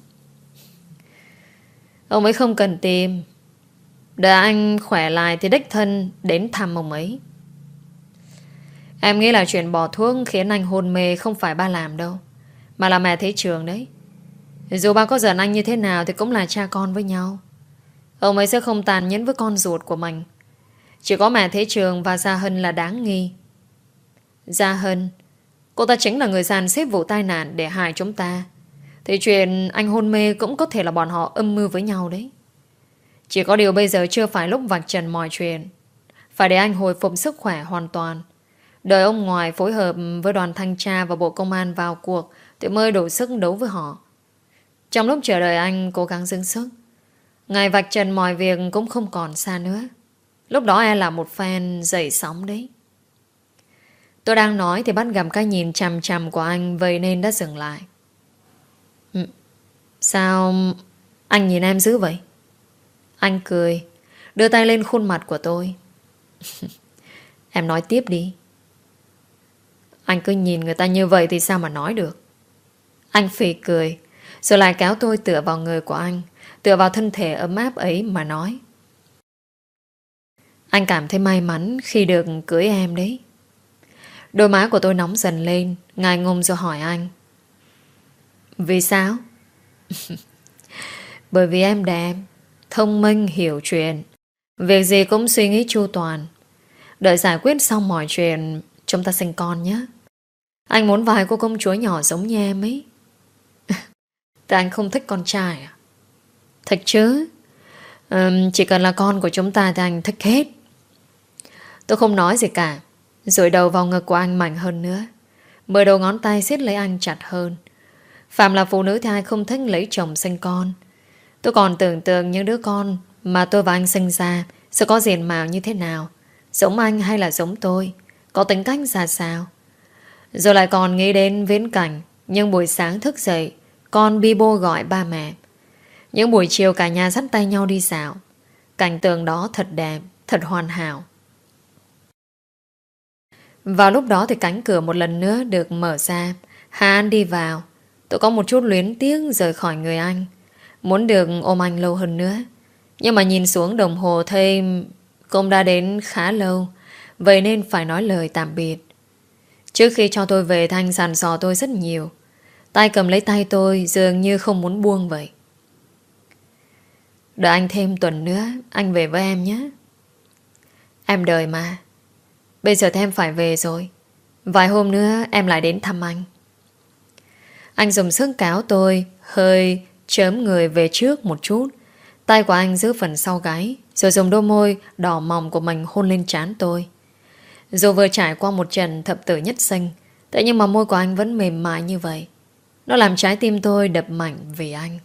Ông ấy không cần tìm. Đợi anh khỏe lại thì đích thân đến thăm ông ấy. Em nghĩ là chuyện bỏ thuốc khiến anh hôn mê không phải ba làm đâu, mà là mẹ Thế Trường đấy. Dù ba có giận anh như thế nào thì cũng là cha con với nhau. Ông ấy sẽ không tàn nhẫn với con ruột của mình. Chỉ có mẹ Thế Trường và Gia Hân là đáng nghi. Gia Hân, cô ta chính là người dàn xếp vụ tai nạn để hại chúng ta. thì chuyện anh hôn mê cũng có thể là bọn họ âm mưu với nhau đấy. Chỉ có điều bây giờ chưa phải lúc vạch trần mọi chuyện. Phải để anh hồi phục sức khỏe hoàn toàn. Đợi ông ngoài phối hợp với đoàn thanh tra và Bộ Công an vào cuộc thì mới đủ sức đấu với họ. Trong lúc chờ đợi anh cố gắng dâng sức, ngày vạch trần mọi việc cũng không còn xa nữa. Lúc đó em là một fan dậy sóng đấy. Tôi đang nói thì bắt gặp cái nhìn chằm chằm của anh, vậy nên đã dừng lại. Sao anh nhìn em dữ vậy? Anh cười, đưa tay lên khuôn mặt của tôi. Em nói tiếp đi. Anh cứ nhìn người ta như vậy thì sao mà nói được. Anh phì cười, rồi lại kéo tôi tựa vào người của anh, tựa vào thân thể ấm áp ấy mà nói. Anh cảm thấy may mắn khi được cưới em đấy. Đôi má của tôi nóng dần lên, ngại ngùng rồi hỏi anh. Vì sao? Bởi vì em đẹp, thông minh, hiểu chuyện, việc gì cũng suy nghĩ chu toàn. Đợi giải quyết xong mọi chuyện, chúng ta sinh con nhé. Anh muốn vài cô công chúa nhỏ giống như em ấy. Tại anh không thích con trai à? Thích chứ. Chỉ cần là con của chúng ta thì anh thích hết. Tôi không nói gì cả, rồi đầu vào ngực của anh mạnh hơn nữa. 10 đầu ngón tay siết lấy anh chặt hơn. Phạm là phụ nữ thì ai không thích lấy chồng sinh con. Tôi còn tưởng tượng những đứa con mà tôi và anh sinh ra sẽ có diện mạo như thế nào, giống anh hay là giống tôi, có tính cách ra sao. Rồi lại còn nghĩ đến viễn cảnh những buổi sáng thức dậy, con bi bô gọi ba mẹ, những buổi chiều cả nhà dắt tay nhau đi dạo. Cảnh tượng đó thật đẹp, thật hoàn hảo. Vào lúc đó thì cánh cửa một lần nữa được mở ra. Hà An đi vào. Tôi có một chút luyến tiếc rời khỏi người anh, muốn được ôm anh lâu hơn nữa. Nhưng mà nhìn xuống đồng hồ thấy cũng đã đến khá lâu, vậy nên phải nói lời tạm biệt. Trước khi cho tôi về, Thanh dặn dò tôi rất nhiều. Tay cầm lấy tay tôi dường như không muốn buông vậy. Đợi anh thêm tuần nữa, anh về với em nhé. Em đợi mà. Bây giờ thì em phải về rồi. Vài hôm nữa em lại đến thăm anh. Anh dùng sức kéo tôi, hơi chớm người về trước một chút. Tay của anh giữ phần sau gáy, rồi dùng đôi môi đỏ mọng của mình hôn lên trán tôi. Dù vừa trải qua một trận thập tử nhất sinh, thế nhưng mà môi của anh vẫn mềm mại như vậy. Nó làm trái tim tôi đập mạnh vì anh.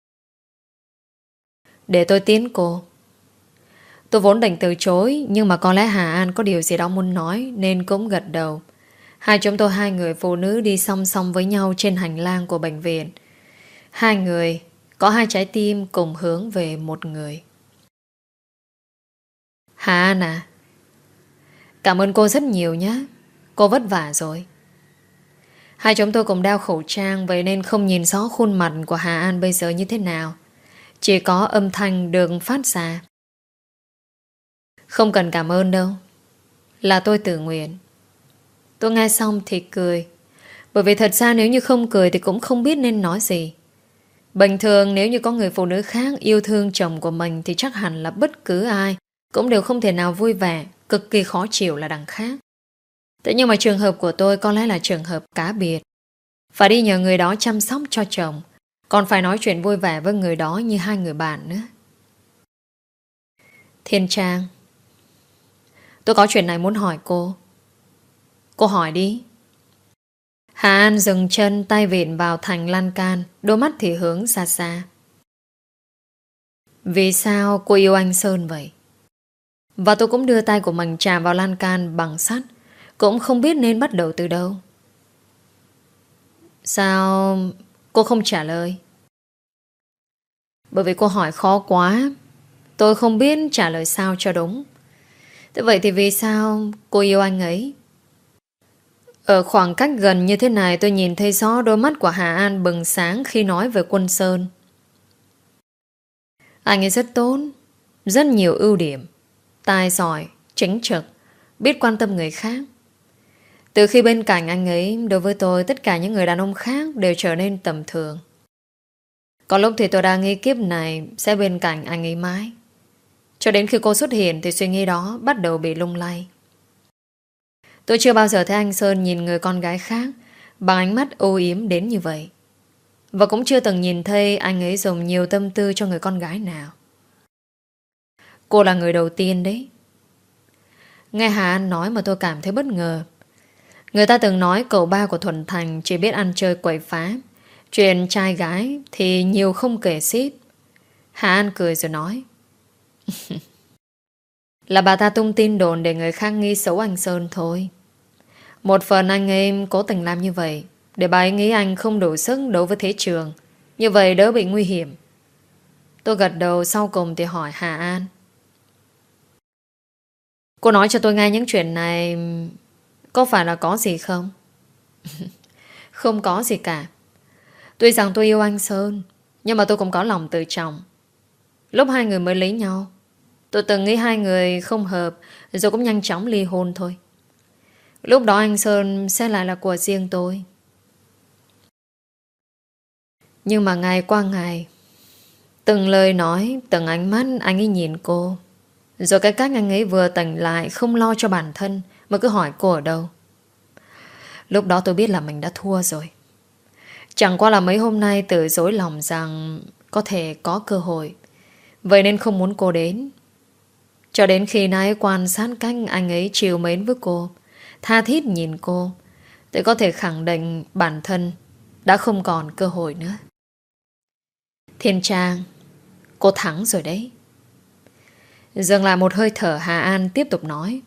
Để tôi tiến cô. Tôi vốn định từ chối, nhưng mà có lẽ Hà An có điều gì đó muốn nói nên cũng gật đầu. Chúng tôi hai người phụ nữ đi song song với nhau trên hành lang của bệnh viện. Hai người có hai trái tim cùng hướng về một người. Hà An à, cảm ơn cô rất nhiều nhé. Cô vất vả rồi. Hai chúng tôi cùng đeo khẩu trang, vậy nên không nhìn rõ khuôn mặt của Hà An bây giờ như thế nào. Chỉ có âm thanh được phát ra. Không cần cảm ơn đâu, là tôi tự nguyện. Tôi nghe xong thì cười. Bởi vì thật ra nếu như không cười thì cũng không biết nên nói gì. Bình thường nếu như có người phụ nữ khác yêu thương chồng của mình thì chắc hẳn là bất cứ ai cũng đều không thể nào vui vẻ, cực kỳ khó chịu là đằng khác. Thế nhưng mà trường hợp của tôi có lẽ là trường hợp cá biệt. Phải đi nhờ người đó chăm sóc cho chồng, còn phải nói chuyện vui vẻ với người đó như hai người bạn nữa. Thiên Trang, tôi có chuyện này muốn hỏi cô. Cô hỏi đi. Hà An dừng chân, tay vịn vào thành lan can, đôi mắt thì hướng xa xa. Vì sao cô yêu anh Sơn vậy? Và tôi cũng đưa tay của mình chạm vào lan can bằng sắt, cũng không biết nên bắt đầu từ đâu. Sao cô không trả lời? Bởi vì cô hỏi khó quá, tôi không biết trả lời sao cho đúng. Thế vậy thì vì sao cô yêu anh ấy? Ở khoảng cách gần như thế này, tôi nhìn thấy rõ đôi mắt của Hà An bừng sáng khi nói về Quân Sơn. Anh ấy rất tốt, rất nhiều ưu điểm, tài giỏi, chính trực, biết quan tâm người khác. Từ khi bên cạnh anh ấy, đối với tôi tất cả những người đàn ông khác đều trở nên tầm thường. Có lúc thì tôi đang nghĩ kiếp này sẽ bên cạnh anh ấy mãi. Cho đến khi cô xuất hiện thì suy nghĩ đó bắt đầu bị lung lay. Tôi chưa bao giờ thấy anh Sơn nhìn người con gái khác bằng ánh mắt ô yếm đến như vậy. Và cũng chưa từng nhìn thấy anh ấy dùng nhiều tâm tư cho người con gái nào. Cô là người đầu tiên đấy. Nghe Hà An nói mà tôi cảm thấy bất ngờ. Người ta từng nói cậu ba của Thuận Thành chỉ biết ăn chơi quậy phá. Chuyện trai gái thì nhiều không kể xiết. Hà An cười rồi nói. Là bà ta tung tin đồn để người khác nghi xấu anh Sơn thôi. Một phần anh em cố tình làm như vậy để bà ấy nghĩ anh không đủ sức đấu với thế trường. Như vậy đỡ bị nguy hiểm. Tôi gật đầu, sau cùng thì hỏi Hà An. Cô nói cho tôi nghe những chuyện này có phải là có gì không? Không có gì cả. Tuy rằng tôi yêu anh Sơn, nhưng mà tôi cũng có lòng tự trọng. Lúc hai người mới lấy nhau, tôi từng nghĩ hai người không hợp, rồi cũng nhanh chóng ly hôn thôi. Lúc đó anh Sơn sẽ lại là của riêng tôi. Nhưng mà ngày qua ngày, từng lời nói, từng ánh mắt anh ấy nhìn cô, rồi cái cách anh ấy vừa tỉnh lại không lo cho bản thân mà cứ hỏi cô ở đâu. Lúc đó tôi biết là mình đã thua rồi. Chẳng qua là mấy hôm nay tự dối lòng rằng có thể có cơ hội, vậy nên không muốn cô đến. Cho đến khi nãy quan sát cách anh ấy chiều mến với cô, tha thiết nhìn cô, tôi có thể khẳng định bản thân đã không còn cơ hội nữa. Thiên Trang, cô thắng rồi đấy. Dừng lại một hơi thở, Hà An tiếp tục nói.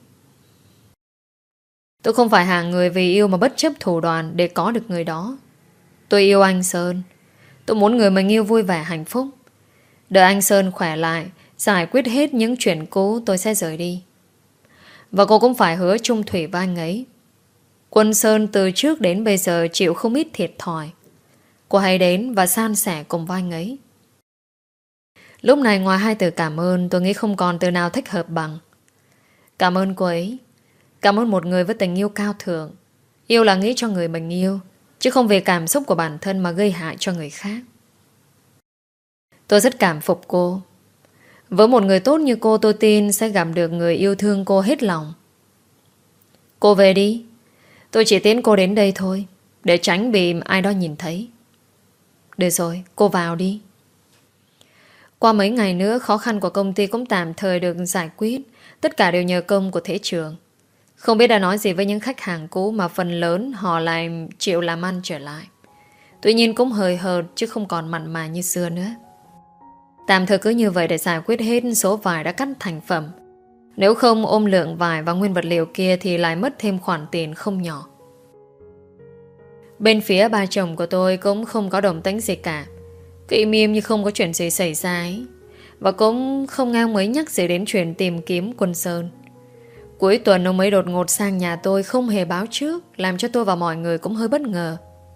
Tôi không phải hạng người vì yêu mà bất chấp thủ đoạn để có được người đó. Tôi yêu anh Sơn. Tôi muốn người mình yêu vui vẻ hạnh phúc. Đợi anh Sơn khỏe lại, giải quyết hết những chuyện cũ, tôi sẽ rời đi. Và cô cũng phải hứa chung thủy với anh ấy. Quân Sơn từ trước đến bây giờ chịu không ít thiệt thòi. Cô hãy đến và san sẻ cùng với anh ấy. Lúc này ngoài hai từ cảm ơn, tôi nghĩ không còn từ nào thích hợp bằng. Cảm ơn cô ấy. Cảm ơn một người với tình yêu cao thượng. Yêu là nghĩ cho người mình yêu, chứ không vì cảm xúc của bản thân mà gây hại cho người khác. Tôi rất cảm phục cô. Với một người tốt như cô, tôi tin sẽ gặp được người yêu thương cô hết lòng. Cô về đi. Tôi chỉ tiễn cô đến đây thôi, để tránh bị ai đó nhìn thấy. Được rồi, cô vào đi. Qua mấy ngày nữa, khó khăn của công ty cũng tạm thời được giải quyết. Tất cả đều nhờ công của Thế Trường. Không biết đã nói gì với những khách hàng cũ mà phần lớn họ lại chịu làm ăn trở lại. Tuy nhiên cũng hời hợt chứ không còn mặn mà như xưa nữa. Tạm thời cứ như vậy để giải quyết hết số vải đã cắt thành phẩm. Nếu không ôm lượng vải và nguyên vật liệu kia thì lại mất thêm khoản tiền không nhỏ. Bên phía ba chồng của tôi cũng không có động tĩnh gì cả. Cứ im im như không có chuyện gì xảy ra ấy. Và cũng không nghe ông ấy nhắc gì đến chuyện tìm kiếm Quân Sơn. Cuối tuần ông ấy đột ngột sang nhà tôi không hề báo trước, làm cho tôi và mọi người cũng hơi bất ngờ.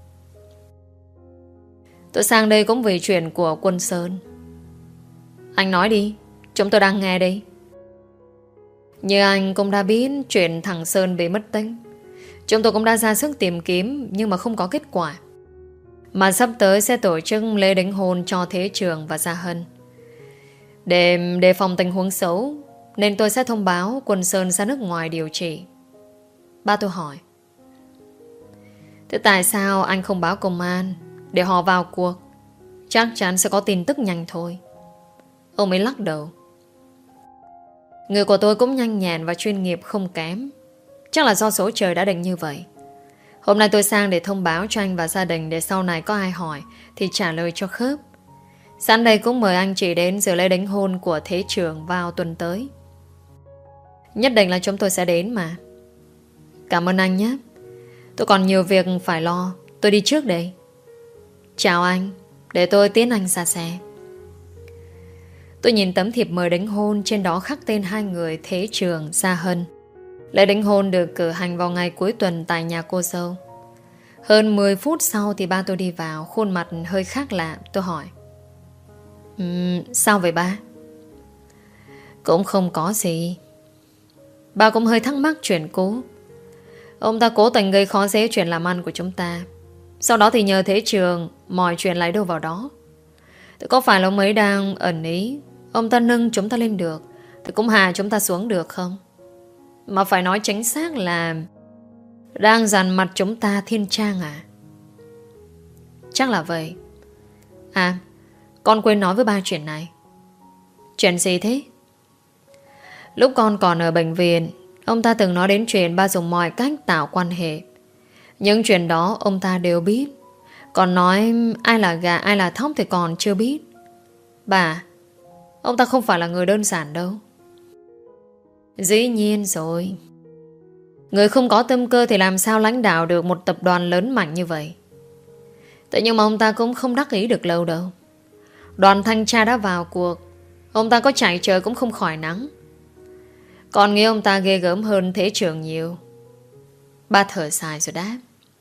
Tôi sang đây cũng vì chuyện của Quân Sơn. Anh nói đi, chúng tôi đang nghe đây. Như anh cũng đã biết chuyện thằng Sơn bị mất tích. Chúng tôi cũng đã ra sức tìm kiếm nhưng mà không có kết quả. Mà sắp tới sẽ tổ chức lễ đính hôn cho Thế Trường và Gia Hân. Để đề phòng tình huống xấu, nên tôi sẽ thông báo Quân Sơn ra nước ngoài điều trị. Ba tôi hỏi. Thế tại sao anh không báo công an để họ vào cuộc? Chắc chắn sẽ có tin tức nhanh thôi. Ông ấy lắc đầu. Người của tôi cũng nhanh nhẹn và chuyên nghiệp không kém. Chắc là do số trời đã định như vậy. Hôm nay tôi sang để thông báo cho anh và gia đình, để sau này có ai hỏi thì trả lời cho khớp. Sẵn đây cũng mời anh chị đến dự lễ đính hôn của Thế Trường vào tuần tới. Nhất định là chúng tôi sẽ đến mà. Cảm ơn anh nhé. Tôi còn nhiều việc phải lo. Tôi đi trước đây. Chào anh. Để tôi tiến anh ra xe. Tôi nhìn tấm thiệp mời đính hôn, trên đó khắc tên hai người Thế Trường, Gia Hân. Lễ đính hôn được cử hành vào ngày cuối tuần tại nhà cô dâu. Hơn 10 phút sau thì ba tôi đi vào, khuôn mặt hơi khác lạ. Tôi hỏi. Sao vậy ba? Cũng không có gì. Ba cũng hơi thắc mắc chuyện cũ. Ông ta cố tình gây khó dễ chuyện làm ăn của chúng ta. Sau đó thì nhờ Thế Trường mọi chuyện lấy đâu vào đó. Thì có phải là ông ấy đang ẩn ý ông ta nâng chúng ta lên được thì cũng hạ chúng ta xuống được không? Mà phải nói chính xác là đang dằn mặt chúng ta, Thiên Trang à? Chắc là vậy. À, con quên nói với ba chuyện này. Chuyện gì thế? Lúc con còn ở bệnh viện, ông ta từng nói đến chuyện ba dùng mọi cách tạo quan hệ. Những chuyện đó ông ta đều biết. Còn nói ai là gà ai là thóc thì còn chưa biết. Bà, ông ta không phải là người đơn giản đâu. Dĩ nhiên rồi. Người không có tâm cơ thì làm sao lãnh đạo được một tập đoàn lớn mạnh như vậy. Thế nhưng mà ông ta cũng không đắc ý được lâu đâu. Đoàn thanh tra đã vào cuộc, ông ta có chạy trời cũng không khỏi nắng. Còn nghĩ ông ta ghê gớm hơn thế trường nhiều. Ba thở dài rồi đáp.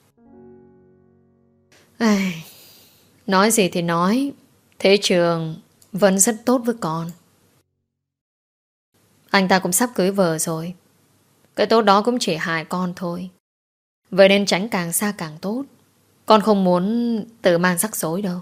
Ai, nói gì thì nói, thế trường vẫn rất tốt với con. Anh ta cũng sắp cưới vợ rồi. Cái tốt đó cũng chỉ hại con thôi. Vậy nên tránh càng xa càng tốt. Con không muốn tự mang rắc rối đâu.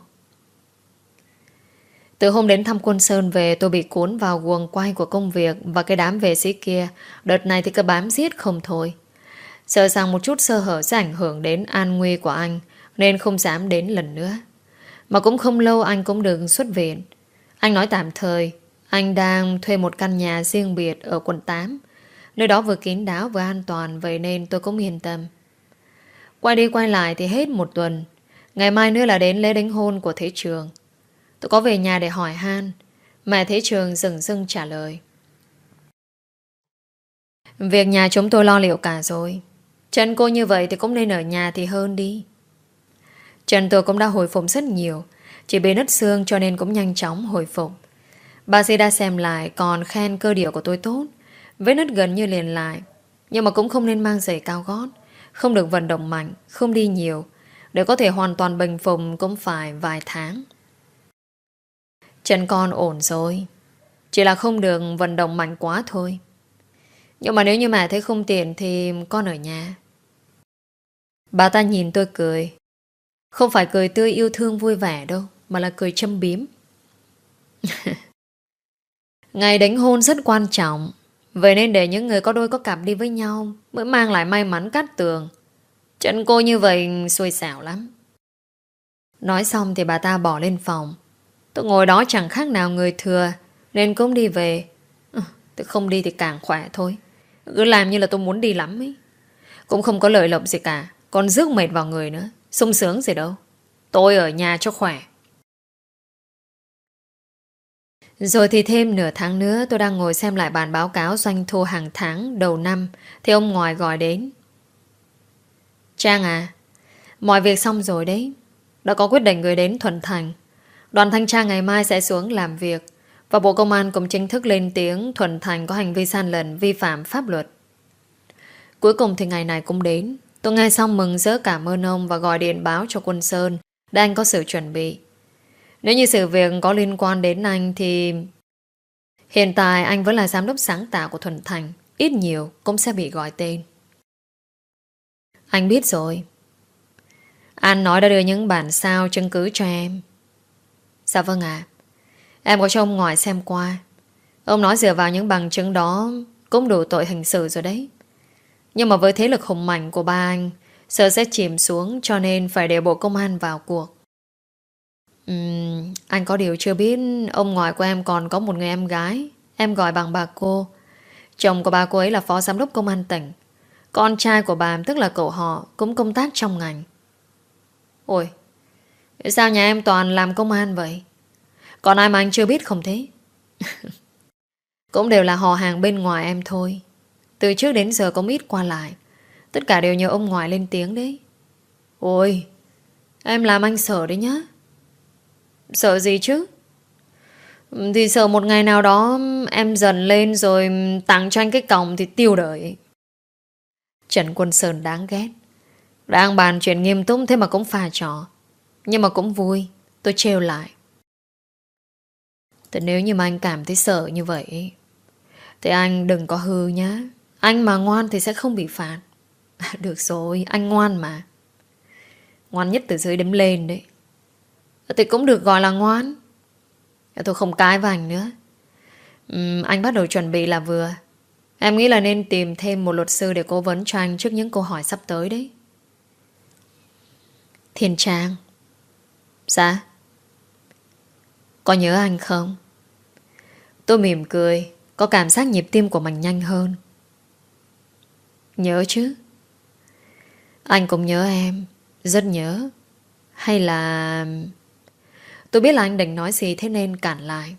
Từ hôm đến thăm Quân Sơn về, tôi bị cuốn vào guồng quay của công việc. Và cái đám vệ sĩ kia đợt này thì cứ bám giết không thôi. Sợ rằng một chút sơ hở sẽ ảnh hưởng đến an nguy của anh, nên không dám đến lần nữa. Mà cũng không lâu anh cũng được xuất viện. Anh nói tạm thời anh đang thuê một căn nhà riêng biệt ở quận 8. Nơi đó vừa kín đáo vừa an toàn. Vậy nên tôi cũng yên tâm. Quay đi quay lại thì hết một tuần. Ngày mai nữa là đến lễ đính hôn của Thế Trường. Tôi có về nhà để hỏi han. Mẹ Thế Trường dửng dưng trả lời. Việc nhà chúng tôi lo liệu cả rồi. Chân cô như vậy thì cũng nên ở nhà thì hơn đi. Chân tôi cũng đã hồi phục rất nhiều. Chỉ bị nứt xương cho nên cũng nhanh chóng hồi phục. Bác sĩ đã xem lại còn khen cơ địa của tôi tốt. Vết nứt gần như liền lại. Nhưng mà cũng không nên mang giày cao gót. Không được vận động mạnh, không đi nhiều. Để có thể hoàn toàn bình phục cũng phải vài tháng. Chân con ổn rồi. Chỉ là không được vận động mạnh quá thôi. Nhưng mà nếu như mẹ thấy không tiện thì con ở nhà. Bà ta nhìn tôi cười. Không phải cười tươi yêu thương vui vẻ đâu, mà là cười châm biếm. Ngày đính hôn rất quan trọng. Vậy nên để những người có đôi có cặp đi với nhau mới mang lại may mắn cát tường. Chân cô như vậy xui xẻo lắm. Nói xong thì bà ta bỏ lên phòng. Tôi ngồi đó chẳng khác nào người thừa, nên cũng đi về. Tôi không đi thì càng khỏe thôi. Cứ làm như là tôi muốn đi lắm ấy. Cũng không có lợi lộc gì cả. Còn rước mệt vào người nữa. Sung sướng gì đâu. Tôi ở nhà cho khỏe. Rồi thì thêm nửa tháng nữa tôi đang ngồi xem lại bản báo cáo doanh thu hàng tháng đầu năm thì ông ngoài gọi đến. Trang à, mọi việc xong rồi đấy. Đã có quyết định gửi đến Thuận Thành. Đoàn thanh tra ngày mai sẽ xuống làm việc. Và Bộ Công an cũng chính thức lên tiếng Thuận Thành có hành vi gian lận vi phạm pháp luật. Cuối cùng thì ngày này cũng đến. Tôi nghe xong mừng rỡ cảm ơn ông và gọi điện báo cho Quân Sơn đang có sự chuẩn bị. Nếu như sự việc có liên quan đến anh thì hiện tại anh vẫn là giám đốc sáng tạo của Thuận Thành. Ít nhiều cũng sẽ bị gọi tên. Anh biết rồi. Anh nói đã đưa những bản sao chứng cứ cho em. Dạ vâng ạ. Em có cho ông ngoại xem qua. Ông nói dựa vào những bằng chứng đó cũng đủ tội hình sự rồi đấy. Nhưng mà với thế lực hùng mạnh của ba anh, sợ sẽ chìm xuống, cho nên phải để Bộ Công an vào cuộc. Anh có điều chưa biết, ông ngoại của em còn có một người em gái. Em gọi bằng bà cô. Chồng của bà cô ấy là phó giám đốc công an tỉnh. Con trai của bà tức là cậu họ cũng công tác trong ngành. Ôi, sao nhà em toàn làm công an vậy? Còn ai mà anh chưa biết không thế? Cũng đều là họ hàng bên ngoài em thôi. Từ trước đến giờ cũng ít qua lại. Tất cả đều nhờ ông ngoại lên tiếng đấy. Ôi, em làm anh sợ đấy nhá. Sợ gì chứ? Thì sợ một ngày nào đó em dần lên rồi tặng cho anh cái còng thì tiêu đời. Trần Quân Sơn đáng ghét. Đang bàn chuyện nghiêm túc thế mà cũng pha trò. Nhưng mà cũng vui. Tôi trêu lại. Thế nếu như mà anh cảm thấy sợ như vậy thì anh đừng có hư nhá. Anh mà ngoan thì sẽ không bị phạt. Được rồi, anh ngoan mà. Ngoan nhất từ dưới đếm lên đấy. Thì cũng được gọi là ngoan. Tôi không cãi với anh nữa. Anh bắt đầu chuẩn bị là vừa. Em nghĩ là nên tìm thêm một luật sư để cố vấn cho anh trước những câu hỏi sắp tới đấy. Thiên Trang. Dạ. Có nhớ anh không? Tôi mỉm cười. Có cảm giác nhịp tim của mình nhanh hơn. Nhớ chứ. Anh cũng nhớ em. Rất nhớ. Hay là... Tôi biết là anh định nói gì, thế nên cản lại.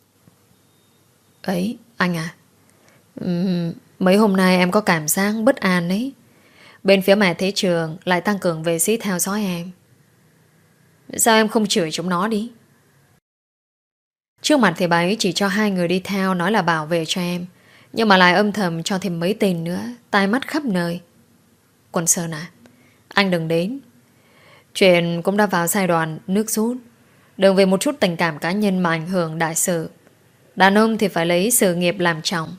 Ấy, anh à. Mấy hôm nay em có cảm giác bất an ấy. Bên phía mẹ Thế Trường lại tăng cường vệ sĩ theo dõi em. Sao em không chửi chúng nó đi? Trước mặt thì bà ấy chỉ cho 2 người đi theo, nói là bảo vệ cho em, nhưng mà lại âm thầm cho thêm mấy tên nữa, tai mắt khắp nơi. Quân Sơn à, anh đừng đến. Chuyện cũng đã vào giai đoạn nước rút. Đừng vì một chút tình cảm cá nhân mà ảnh hưởng đại sự. Đàn ông thì phải lấy sự nghiệp làm trọng.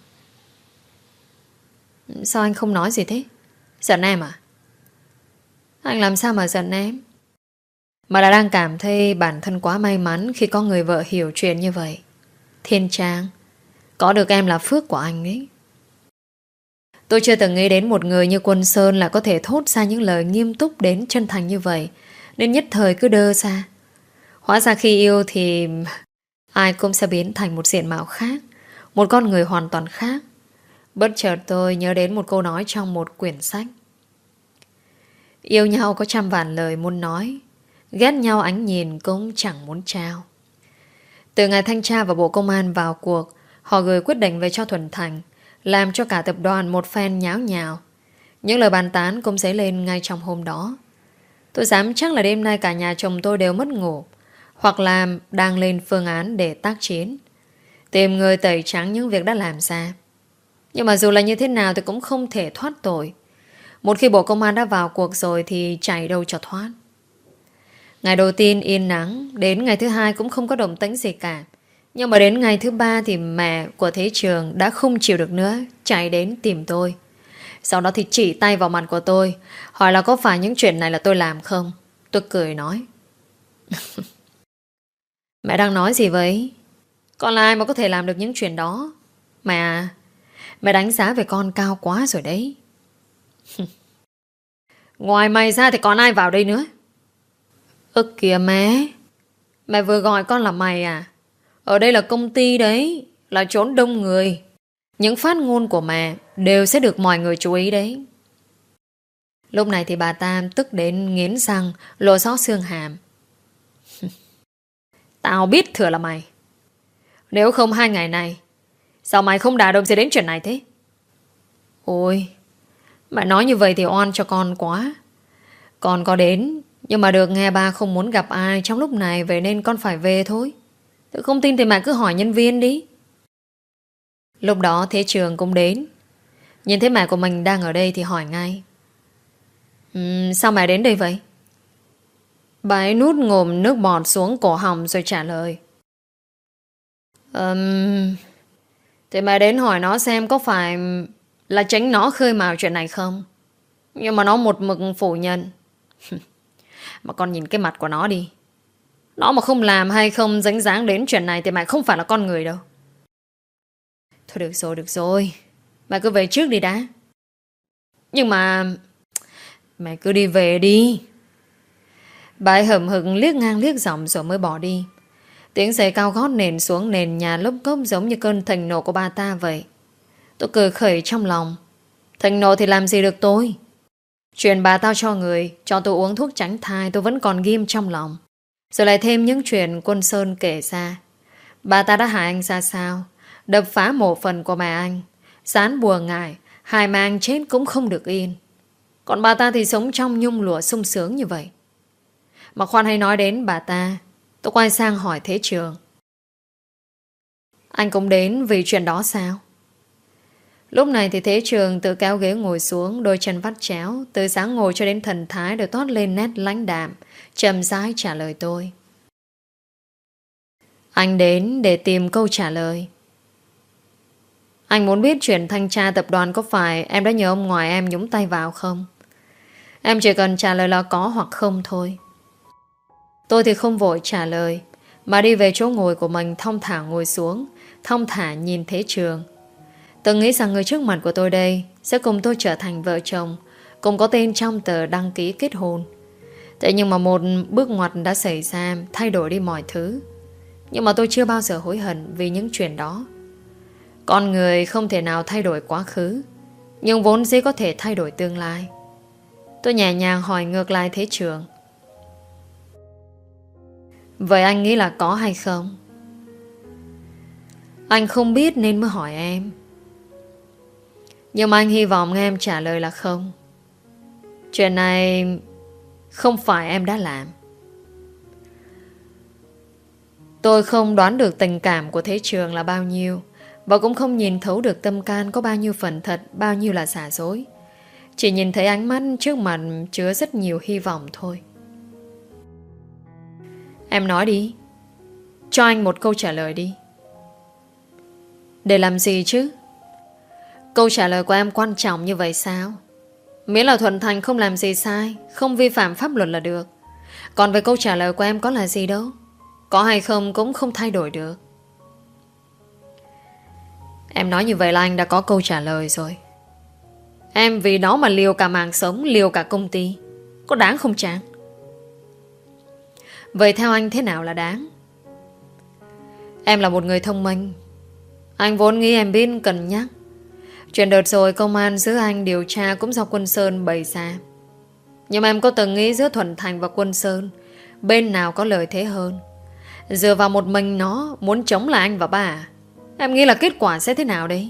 Sao anh không nói gì thế? Giận em à? Anh làm sao mà giận em? Mà đã đang cảm thấy bản thân quá may mắn khi có người vợ hiểu chuyện như vậy. Thiên Trang, có được em là phước của anh ấy. Tôi chưa từng nghĩ đến một người như Quân Sơn là có thể thốt ra những lời nghiêm túc đến chân thành như vậy, nên nhất thời cứ đơ ra. Hóa ra khi yêu thì ai cũng sẽ biến thành một diện mạo khác, một con người hoàn toàn khác. Bất chợt tôi nhớ đến một câu nói trong một quyển sách. Yêu nhau có trăm vạn lời muốn nói, ghét nhau ánh nhìn cũng chẳng muốn trao. Từ ngày thanh tra và Bộ Công an vào cuộc, họ gửi quyết định về cho Thuận Thành, làm cho cả tập đoàn một phen nháo nhào. Những lời bàn tán cũng dấy lên ngay trong hôm đó. Tôi dám chắc là đêm nay cả nhà chồng tôi đều mất ngủ, hoặc là đang lên phương án để tác chiến, tìm người tẩy trắng những việc đã làm ra. Nhưng mà dù là như thế nào thì cũng không thể thoát tội. Một khi Bộ Công an đã vào cuộc rồi thì chạy đâu cho thoát. Ngày đầu tiên yên nắng, đến ngày thứ hai cũng không có động tĩnh gì cả. Nhưng mà đến ngày thứ ba thì mẹ của Thế Trường đã không chịu được nữa, chạy đến tìm tôi. Sau đó thì chỉ tay vào mặt của tôi, hỏi là có phải những chuyện này là tôi làm không? Tôi cười nói. Mẹ đang nói gì vậy? Con là ai mà có thể làm được những chuyện đó? Mẹ à, mẹ đánh giá về con cao quá rồi đấy. Ngoài mày ra thì còn ai vào đây nữa? Ơ kìa mẹ, mẹ vừa gọi con là mày à? Ở đây là công ty đấy, là chốn đông người. Những phát ngôn của mẹ đều sẽ được mọi người chú ý đấy. Lúc này thì bà Tam tức đến nghiến răng, lộ rõ xương hàm. Tao biết thừa là mày. Nếu không 2 ngày này, sao mày không đả động gì đến chuyện này thế? Ôi, mẹ nói như vậy thì oan cho con quá. Con có đến, nhưng mà được nghe ba không muốn gặp ai trong lúc này, vậy nên con phải về thôi. Tự không tin thì mẹ cứ hỏi nhân viên đi. Lúc đó Thế Trường cũng đến. Nhìn thấy mẹ của mình đang ở đây thì hỏi ngay. Sao mẹ đến đây vậy? Bà ấy nuốt ngụm nước bọt xuống cổ họng rồi trả lời. Thì mẹ đến hỏi nó xem có phải là tránh nó khơi mào chuyện này không. Nhưng mà nó một mực phủ nhận. Mà con nhìn cái mặt của nó đi. Nó mà không làm hay không dính dáng đến chuyện này thì mẹ không phải là con người đâu. Thôi được rồi. Mẹ cứ về trước đi đã. Nhưng mà mẹ cứ đi về đi. Bà ấy hậm hực liếc ngang liếc dọc rồi mới bỏ đi. Tiếng giày cao gót nền xuống nền nhà lốp cốp giống như cơn thịnh nộ của bà ta vậy. Tôi cười khẩy trong lòng. Thịnh nộ thì làm gì được tôi? Chuyện bà tao cho người, cho tôi uống thuốc tránh thai tôi vẫn còn ghim trong lòng. Rồi lại thêm những chuyện Quân Sơn kể ra. Bà ta đã hại anh ra sao? Đập phá mộ phần của mẹ anh, sán bùa ngải, hai mà anh chết cũng không được yên. Còn bà ta thì sống trong nhung lụa sung sướng như vậy. Mà khoan hay nói đến bà ta, tôi quay sang hỏi Thế Trường. Anh cũng đến vì chuyện đó sao? Lúc này thì Thế Trường tự kéo ghế ngồi xuống, đôi chân vắt chéo, từ sáng ngồi cho đến thần thái đều toát lên nét lãnh đạm, chậm rãi trả lời tôi. Anh đến để tìm câu trả lời. Anh muốn biết chuyện thanh tra tập đoàn có phải em đã nhờ ông ngoại em nhúng tay vào không? Em chỉ cần trả lời là có hoặc không thôi. Tôi thì không vội trả lời, mà đi về chỗ ngồi của mình, thong thả ngồi xuống, thong thả nhìn Thế Trường. Từng nghĩ rằng người trước mặt của tôi đây sẽ cùng tôi trở thành vợ chồng, cùng có tên trong tờ đăng ký kết hôn. Thế nhưng mà một bước ngoặt đã xảy ra, thay đổi đi mọi thứ. Nhưng mà tôi chưa bao giờ hối hận vì những chuyện đó. Con người không thể nào thay đổi quá khứ, nhưng vốn dĩ có thể thay đổi tương lai. Tôi nhẹ nhàng hỏi ngược lại Thế Trường. Vậy anh nghĩ là có hay không? Anh không biết nên mới hỏi em. Nhưng mà anh hy vọng em trả lời là không. Chuyện này không phải em đã làm. Tôi không đoán được tình cảm của Thế Trường là bao nhiêu, và cũng không nhìn thấu được tâm can có bao nhiêu phần thật, bao nhiêu là giả dối. Chỉ nhìn thấy ánh mắt trước mặt chứa rất nhiều hy vọng thôi. Em nói đi. Cho anh một câu trả lời đi. Để làm gì chứ? Câu trả lời của em quan trọng như vậy sao? Miễn là Thuận Thành không làm gì sai, không vi phạm pháp luật là được. Còn về câu trả lời của em có là gì đâu. Có hay không cũng không thay đổi được. Em nói như vậy là anh đã có câu trả lời rồi. Em vì nó mà liều cả mạng sống, liều cả công ty. Có đáng không chàng? Vậy theo anh thế nào là đáng? Em là một người thông minh. Anh vốn nghĩ em biết cân nhắc. Chuyện đợt rồi công an giữ anh điều tra cũng do Quân Sơn bày ra. Nhưng mà em có từng nghĩ giữa Thuận Thành và Quân Sơn bên nào có lợi thế hơn? Dựa vào một mình nó muốn chống lại anh và ba à? Em nghĩ là kết quả sẽ thế nào đấy?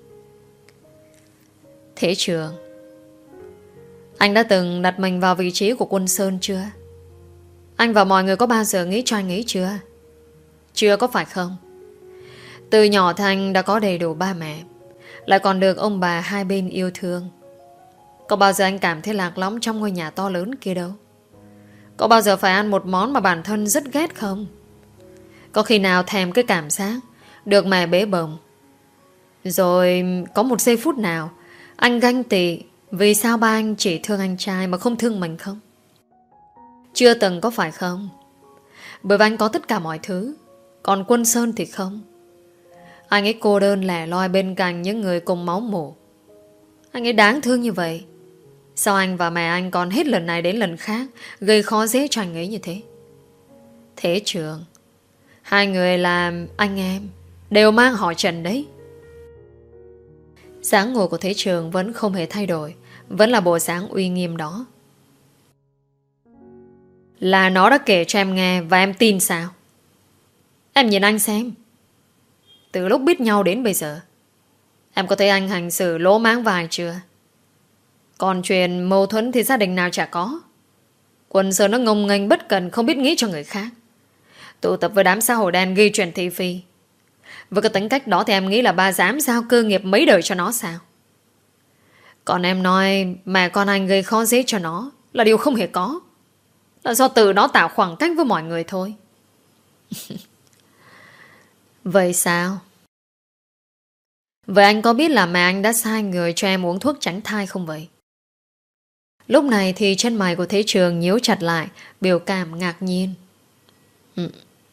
Thế Trường, anh đã từng đặt mình vào vị trí của Quân Sơn chưa? Anh và mọi người có bao giờ nghĩ cho anh ấy chưa? Chưa có phải không? Từ nhỏ thì anh đã có đầy đủ ba mẹ, lại còn được ông bà hai bên yêu thương. Có bao giờ anh cảm thấy lạc lõng trong ngôi nhà to lớn kia đâu? Có bao giờ phải ăn một món mà bản thân rất ghét không? Có khi nào thèm cái cảm giác được mẹ bế bồng? Rồi có một giây phút nào anh ganh tị vì sao ba anh chỉ thương anh trai mà không thương mình không? Chưa từng có phải không? Bởi vì anh có tất cả mọi thứ, còn Quân Sơn thì không. Anh ấy cô đơn lẻ loi bên cạnh những người cùng máu mủ. Anh ấy đáng thương như vậy. Sao anh và mẹ anh còn hết lần này đến lần khác gây khó dễ cho anh ấy như thế? Thế Trường, hai người là anh em, đều mang họ Trần đấy. Dáng ngồi của Thế Trường vẫn không hề thay đổi, vẫn là bộ dáng uy nghiêm đó. Là nó đã kể cho em nghe và em tin sao? Em nhìn anh xem. Từ lúc biết nhau đến bây giờ, em có thấy anh hành xử lỗ mãng vài chưa? Còn chuyện mâu thuẫn thì gia đình nào chả có. Quân Sơn nó ngông nghênh bất cần, không biết nghĩ cho người khác, tụ tập với đám xã hội đen ghi chuyện thị phi. Với cái tính cách đó thì em nghĩ là ba dám giao cơ nghiệp mấy đời cho nó sao? Còn em nói mẹ con anh gây khó dễ cho nó là điều không hề có. Là do tự nó tạo khoảng cách với mọi người thôi. Vậy sao? Vậy anh có biết là mẹ anh đã sai người cho em uống thuốc tránh thai không vậy? Lúc này thì chân mày của Thế Trường nhíu chặt lại, biểu cảm ngạc nhiên. Ừ,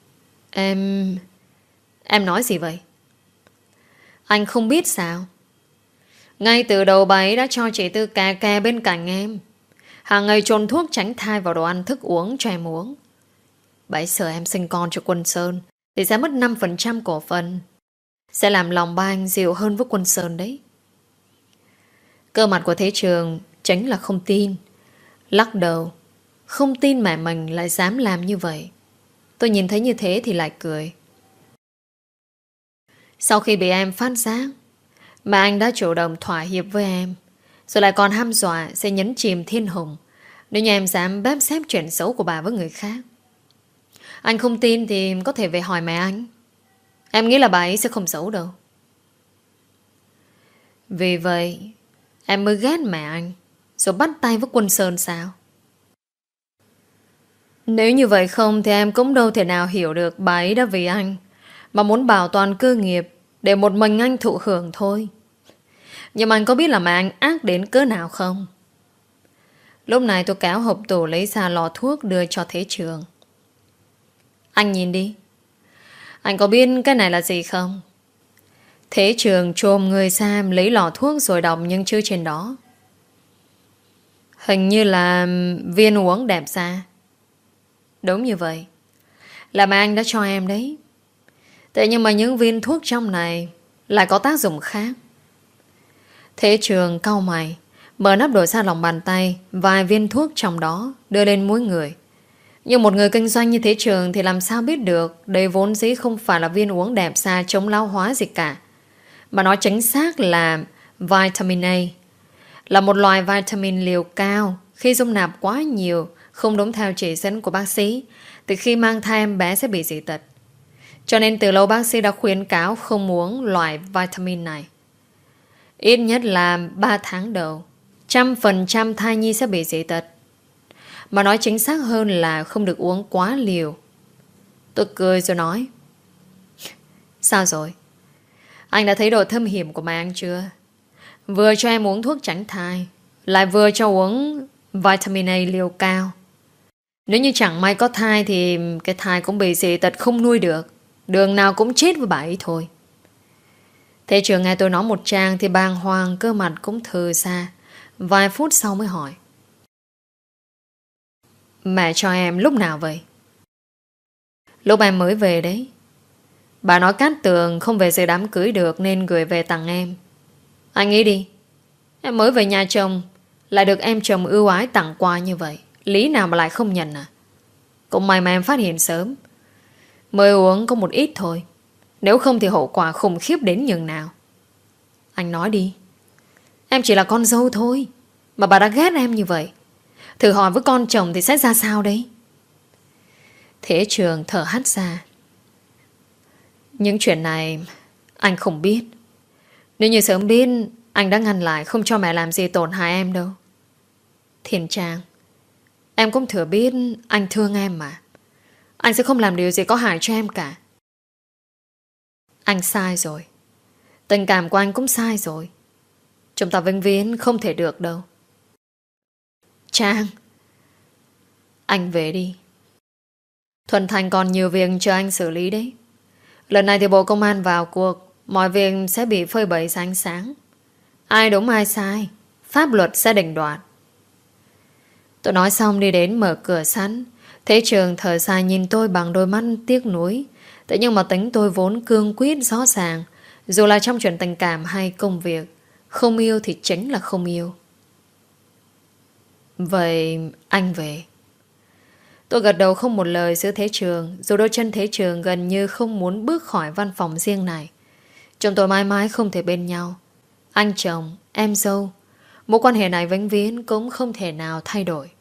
Em nói gì vậy? Anh không biết sao? Ngay từ đầu bà ấy đã cho chị Tư cà kè bên cạnh em, hàng ngày trộn thuốc tránh thai vào đồ ăn thức uống cho em uống. Bà ấy sợ em sinh con cho Quân Sơn thì sẽ mất 5% cổ phần, sẽ làm lòng ba anh dịu hơn với Quân Sơn đấy. Cơ mặt của Thế Trường chính là không tin, lắc đầu. Không tin mẹ mình lại dám làm như vậy. Tôi nhìn thấy như thế thì lại cười. Sau khi bị em phát giác mà anh đã chủ động thỏa hiệp với em, rồi lại còn hăm dọa sẽ nhấn chìm Thiên Hùng nếu như em dám bếp xếp chuyện xấu của bà với người khác. Anh không tin thì có thể về hỏi mẹ anh. Em nghĩ là bà ấy sẽ không xấu đâu. Vì vậy em mới ghét mẹ anh, rồi bắt tay với Quân Sơn sao? Nếu như vậy không thì em cũng đâu thể nào hiểu được bà ấy đã vì anh mà muốn bảo toàn cơ nghiệp để một mình anh thụ hưởng thôi. Nhưng mà anh có biết là mẹ anh ác đến cỡ nào không? Lúc này tôi kéo hộp tủ lấy ra lọ thuốc đưa cho Thế Trường. Anh nhìn đi. Anh có biết cái này là gì không? Thế Trường chồm người Sam lấy lọ thuốc rồi đọc những chữ trên đó. Hình như là viên uống đẹp da. Đúng như vậy. Là mà anh đã cho em đấy. Thế nhưng mà những viên thuốc trong này lại có tác dụng khác. Thế Trường cau mày, mở nắp đổi ra lòng bàn tay, vài viên thuốc trong đó đưa lên mỗi người. Nhưng một người kinh doanh như Thế Trường thì làm sao biết được đây vốn dĩ không phải là viên uống đẹp xa chống lão hóa gì cả, mà nó chính xác là vitamin A. Là một loại vitamin liều cao. Khi dung nạp quá nhiều, không đúng theo chỉ dẫn của bác sĩ, thì khi mang thai em bé sẽ bị dị tật. Cho nên từ lâu bác sĩ đã khuyến cáo không uống loại vitamin này. Ít nhất là 3 tháng đầu, 100% thai nhi sẽ bị dị tật. Mà nói chính xác hơn là không được uống quá liều. Tôi cười rồi nói: sao rồi? Anh đã thấy độ thâm hiểm của mẹ anh chưa? Vừa cho em uống thuốc tránh thai, lại vừa cho uống vitamin A liều cao. Nếu như chẳng may có thai thì cái thai cũng bị dị tật không nuôi được. Đường nào cũng chết với bà ấy thôi. Thế Trường nghe tôi nói một trang thì bàng hoàng, cơ mặt cũng thừ ra. Vài phút sau mới hỏi: mẹ cho em lúc nào vậy? Lúc em mới về đấy. Bà nói Cát Tường không về dự đám cưới được nên gửi về tặng em. Anh nghĩ đi, em mới về nhà chồng, lại được em chồng ưu ái tặng quà như vậy, lý nào mà lại không nhận à? Cũng may mà em phát hiện sớm. Mới uống có một ít thôi, nếu không thì hậu quả khủng khiếp đến nhường nào. Anh nói đi. Em chỉ là con dâu thôi mà bà đã ghét em như vậy. Thử hỏi với con chồng thì sẽ ra sao đấy? Thế Trường thở hắt ra: những chuyện này anh không biết. Nếu như sớm biết, anh đã ngăn lại không cho mẹ làm gì tổn hại em đâu. Thiên Trang, em cũng thừa biết anh thương em mà. Anh sẽ không làm điều gì có hại cho em cả. Anh sai rồi. Tình cảm của anh cũng sai rồi. Chúng ta vĩnh viễn không thể được đâu. Trang, anh về đi. Thuận Thành còn nhiều việc chờ anh xử lý đấy. Lần này thì Bộ Công an vào cuộc, mọi việc sẽ bị phơi bày ra ánh sáng. Ai đúng ai sai, pháp luật sẽ định đoạt. Tôi nói xong đi đến mở cửa sẵn. Thế Trường thở dài nhìn tôi bằng đôi mắt tiếc nuối. Thế nhưng mà tính tôi vốn cương quyết rõ ràng, dù là trong chuyện tình cảm hay công việc, không yêu thì chính là không yêu. Vậy anh về. Tôi gật đầu không một lời giữa Thế Trường, dù đôi chân Thế Trường gần như không muốn bước khỏi văn phòng riêng này. Chúng tôi mãi mãi không thể bên nhau. Anh chồng, em dâu, mối quan hệ này vĩnh viễn cũng không thể nào thay đổi.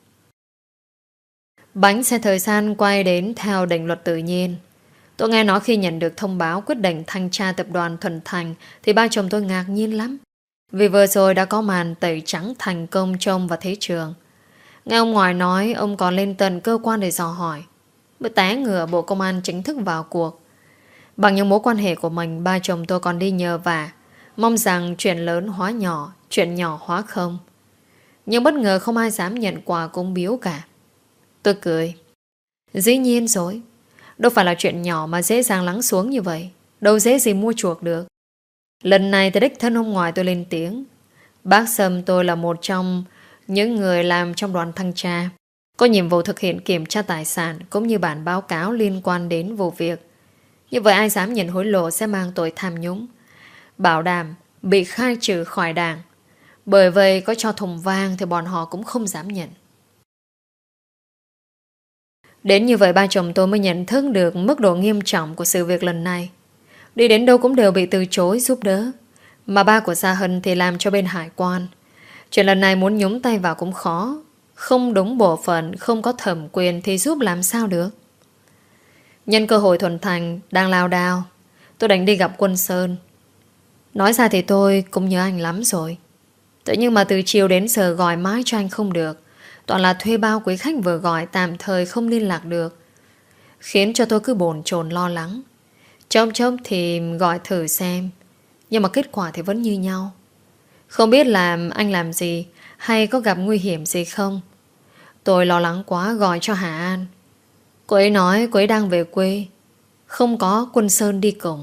Bánh xe thời gian quay đến theo định luật tự nhiên. Tôi nghe nói khi nhận được thông báo quyết định thanh tra tập đoàn Thuận Thành thì ba chồng tôi ngạc nhiên lắm. Vì vừa rồi đã có màn tẩy trắng thành công cho ông và Thế Trường. Nghe ông ngoại nói ông còn lên tận cơ quan để dò hỏi. Mới té ngựa Bộ Công an chính thức vào cuộc. Bằng những mối quan hệ của mình, ba chồng tôi còn đi nhờ vả, mong rằng chuyện lớn hóa nhỏ, chuyện nhỏ hóa không. Nhưng bất ngờ không ai dám nhận quà cúng biếu cả. Tôi cười. Dĩ nhiên rồi. Đâu phải là chuyện nhỏ mà dễ dàng lắng xuống như vậy. Đâu dễ gì mua chuộc được. Lần này thì đích thân ông ngoại tôi lên tiếng. Bác Sâm tôi là một trong những người làm trong đoàn thanh tra, có nhiệm vụ thực hiện kiểm tra tài sản cũng như bản báo cáo liên quan đến vụ việc. Như vậy ai dám nhận hối lộ sẽ mang tội tham nhũng, bảo đảm bị khai trừ khỏi đảng. Bởi vậy có cho thùng vang thì bọn họ cũng không dám nhận. Đến như vậy ba chồng tôi mới nhận thức được mức độ nghiêm trọng của sự việc lần này. Đi đến đâu cũng đều bị từ chối giúp đỡ. Mà ba của Gia Hân thì làm cho bên hải quan. Chuyện lần này muốn nhúng tay vào cũng khó. Không đúng bộ phận, không có thẩm quyền thì giúp làm sao được. Nhân cơ hội Thuận Thành đang lao đao, tôi đánh đi gặp Quân Sơn. Nói ra thì tôi cũng nhớ anh lắm rồi. Tự nhiên mà từ chiều đến giờ gọi mãi cho anh không được. Toàn là thuê bao quý khách vừa gọi tạm thời không liên lạc được, khiến cho tôi cứ bồn chồn lo lắng. Chốc thì gọi thử xem, nhưng mà kết quả thì vẫn như nhau. Không biết là anh làm gì hay có gặp nguy hiểm gì không. Tôi lo lắng quá gọi cho Hà An. Cô ấy nói cô ấy đang về quê, không có Quân Sơn đi cùng.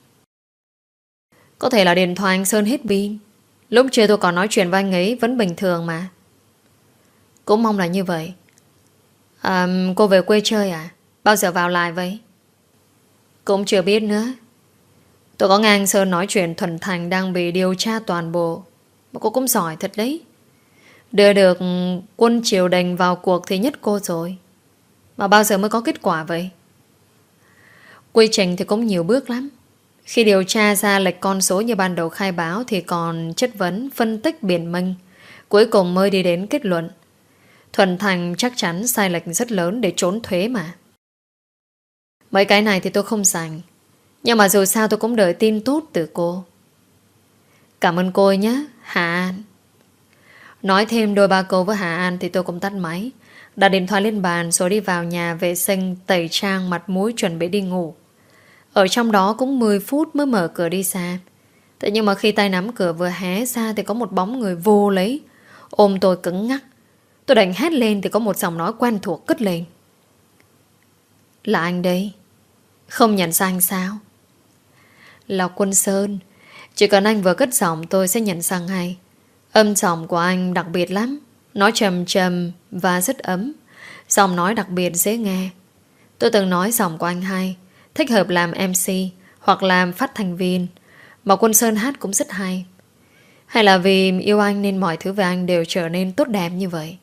Có thể là điện thoại anh Sơn hết pin. Lúc trưa tôi còn nói chuyện với anh ấy vẫn bình thường mà. Cũng mong là như vậy. Cô về quê chơi à? Bao giờ vào lại vậy? Cũng chưa biết nữa. Tôi có nghe anh Sơn nói chuyện Thuần Thành đang bị điều tra toàn bộ. Mà cô cũng giỏi thật đấy. Đưa được quân triều đình vào cuộc thì nhất cô rồi. Mà bao giờ mới có kết quả vậy? Quy trình thì cũng nhiều bước lắm. Khi điều tra ra lệch con số như ban đầu khai báo thì còn chất vấn, phân tích biện minh. Cuối cùng mới đi đến kết luận. Thuần Thành chắc chắn sai lệch rất lớn để trốn thuế mà. Mấy cái này thì tôi không rành. Nhưng mà dù sao tôi cũng đợi tin tốt từ cô. Cảm ơn cô nhé, Hà An. Nói thêm đôi ba câu với Hà An thì tôi cũng tắt máy. Đặt điện thoại lên bàn rồi đi vào nhà vệ sinh, tẩy trang mặt mũi chuẩn bị đi ngủ. Ở trong đó cũng 10 phút mới mở cửa đi xa. Thế nhưng mà khi tay nắm cửa vừa hé ra thì có một bóng người vô lấy, ôm tôi cứng ngắc. Tôi định hét lên thì có một giọng nói quen thuộc cất lên. Là anh đây. Không nhận ra anh sao? Là Quân Sơn. Chỉ cần anh vừa cất giọng tôi sẽ nhận ra ngay. Âm giọng của anh đặc biệt lắm. Nói trầm trầm và rất ấm. Giọng nói đặc biệt dễ nghe. Tôi từng nói giọng của anh hay, thích hợp làm MC hoặc làm phát thanh viên. Mà Quân Sơn hát cũng rất hay. Hay là vì yêu anh nên mọi thứ về anh đều trở nên tốt đẹp như vậy?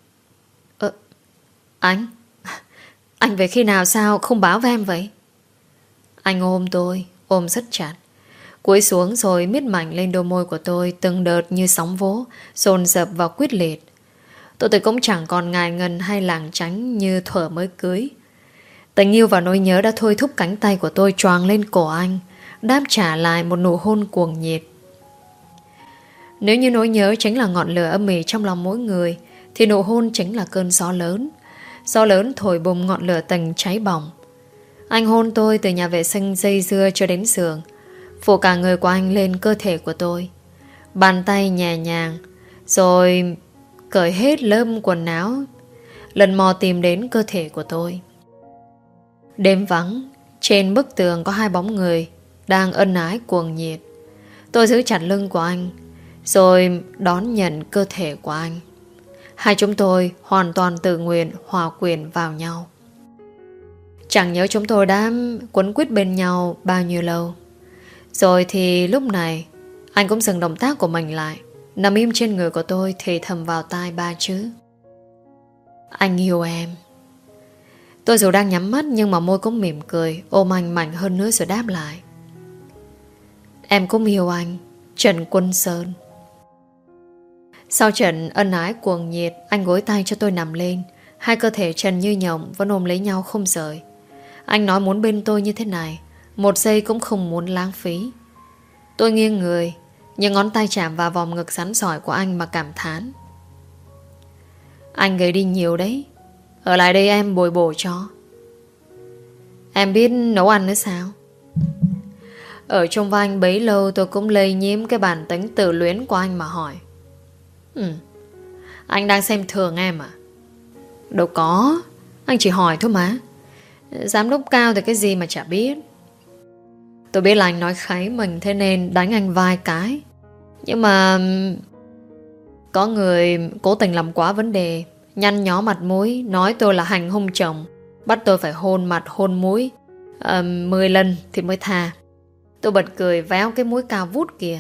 Anh? Anh về khi nào sao không báo với em vậy? Anh ôm tôi, ôm rất chặt. Cúi xuống rồi miết mạnh lên đôi môi của tôi từng đợt như sóng vỗ, dồn dập và quyết liệt. Tôi thì cũng chẳng còn ngại ngần hay lảng tránh như thuở mới cưới. Tình yêu và nỗi nhớ đã thôi thúc cánh tay của tôi choàng lên cổ anh, đáp trả lại một nụ hôn cuồng nhiệt. Nếu như nỗi nhớ chính là ngọn lửa âm ỉ trong lòng mỗi người, thì nụ hôn chính là cơn gió lớn. Gió lớn thổi bùng ngọn lửa tình cháy bỏng. Anh hôn tôi từ nhà vệ sinh dây dưa cho đến giường, phủ cả người của anh lên cơ thể của tôi. Bàn tay nhẹ nhàng, rồi cởi hết lớp quần áo, lần mò tìm đến cơ thể của tôi. Đêm vắng, trên bức tường có hai bóng người đang ân ái cuồng nhiệt. Tôi giữ chặt lưng của anh, rồi đón nhận cơ thể của anh. Hai chúng tôi hoàn toàn tự nguyện hòa quyện vào nhau. Chẳng nhớ chúng tôi đã quấn quýt bên nhau bao nhiêu lâu. Rồi thì lúc này anh cũng dừng động tác của mình lại, nằm im trên người của tôi, thì thầm vào tai ba chữ: anh yêu em. Tôi dù đang nhắm mắt nhưng mà môi cũng mỉm cười, ôm anh mạnh hơn nữa rồi đáp lại: em cũng yêu anh, Trần Quân Sơn. Sau trận ân ái cuồng nhiệt, anh gối tay cho tôi nằm lên. Hai cơ thể trần như nhộng vẫn ôm lấy nhau không rời. Anh nói muốn bên tôi như thế này, một giây cũng không muốn lãng phí. Tôi nghiêng người, những ngón tay chạm vào vòng ngực rắn sỏi của anh mà cảm thán: anh gầy đi nhiều đấy. Ở lại đây em bồi bổ cho. Em biết nấu ăn nữa sao? Ở trong vai anh bấy lâu tôi cũng lây nhiễm cái bản tính tự luyến của anh mà hỏi: anh đang xem thường em à? Đâu có, anh chỉ hỏi thôi mà. Giám đốc cao thì cái gì mà chả biết. Tôi biết là anh nói kháy mình, thế nên đánh anh vài cái. Nhưng mà có người cố tình làm quá vấn đề, nhăn nhó mặt mũi, nói tôi là hành hung chồng, bắt tôi phải hôn mặt hôn mũi 10 lần thì mới tha. Tôi bật cười véo cái mũi cao vút kìa.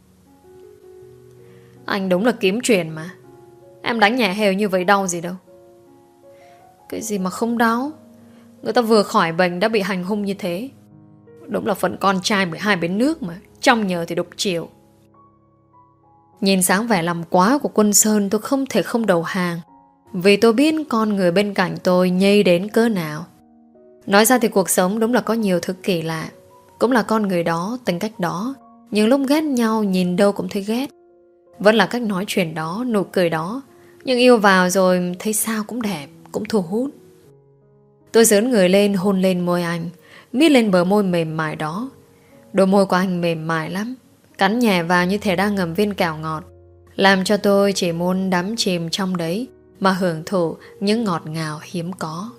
Anh đúng là kiếm chuyện mà. Em đánh nhẹ hều như vậy đau gì đâu. Cái gì mà không đau? Người ta vừa khỏi bệnh đã bị hành hung như thế. Đúng là phận con trai 12 bến nước mà, trong nhờ thì đục chiều. Nhìn sáng vẻ làm quá của Quân Sơn, tôi không thể không đầu hàng, vì tôi biết con người bên cạnh tôi nhây đến cỡ nào. Nói ra thì cuộc sống đúng là có nhiều thứ kỳ lạ. Cũng là con người đó, tính cách đó, nhưng lúc ghét nhau nhìn đâu cũng thấy ghét. Vẫn là cách nói chuyện đó, nụ cười đó, nhưng yêu vào rồi thấy sao cũng đẹp, cũng thu hút. Tôi giỡn người lên, hôn lên môi anh, miết lên bờ môi mềm mại đó. Đôi môi của anh mềm mại lắm, cắn nhẹ vào như thể đang ngậm viên kẹo ngọt, làm cho tôi chỉ muốn đắm chìm trong đấy mà hưởng thụ những ngọt ngào hiếm có.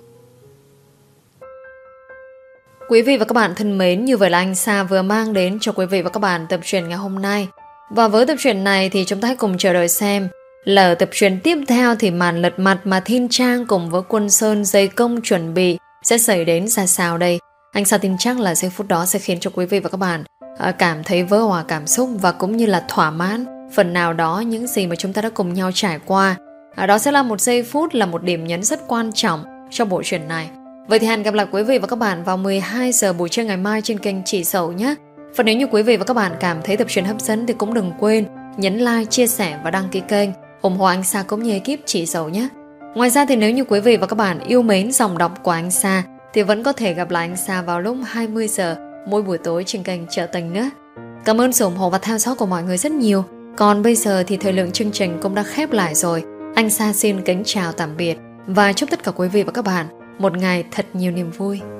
Quý vị và các bạn thân mến, như vậy là anh Sa vừa mang đến cho quý vị và các bạn tập truyện ngày hôm nay. Và với tập truyện này thì chúng ta hãy cùng chờ đợi xem là ở tập truyện tiếp theo thì màn lật mặt mà Thiên Trang cùng với Quân Sơn dày công chuẩn bị sẽ xảy đến ra sao đây. Anh Sa tin chắc là giây phút đó sẽ khiến cho quý vị và các bạn cảm thấy vỡ hòa cảm xúc và cũng như là thỏa mãn phần nào đó những gì mà chúng ta đã cùng nhau trải qua. Đó sẽ là một giây phút, là một điểm nhấn rất quan trọng cho bộ truyện này. Vậy thì hẹn gặp lại quý vị và các bạn vào 12 giờ buổi trưa ngày mai trên kênh Chị Dậu nhé. Và nếu như quý vị và các bạn cảm thấy tập truyện hấp dẫn thì cũng đừng quên nhấn like, chia sẻ và đăng ký kênh, ủng hộ anh Sa cũng như ekip Chị Dậu nhé. Ngoài ra thì nếu như quý vị và các bạn yêu mến dòng đọc của anh Sa thì vẫn có thể gặp lại anh Sa vào lúc 20 giờ mỗi buổi tối trên kênh Trợ Tình nữa. Cảm ơn sự ủng hộ và theo dõi của mọi người rất nhiều. Còn bây giờ thì thời lượng chương trình cũng đã khép lại rồi. Anh Sa xin kính chào tạm biệt và chúc tất cả quý vị và các bạn một ngày thật nhiều niềm vui.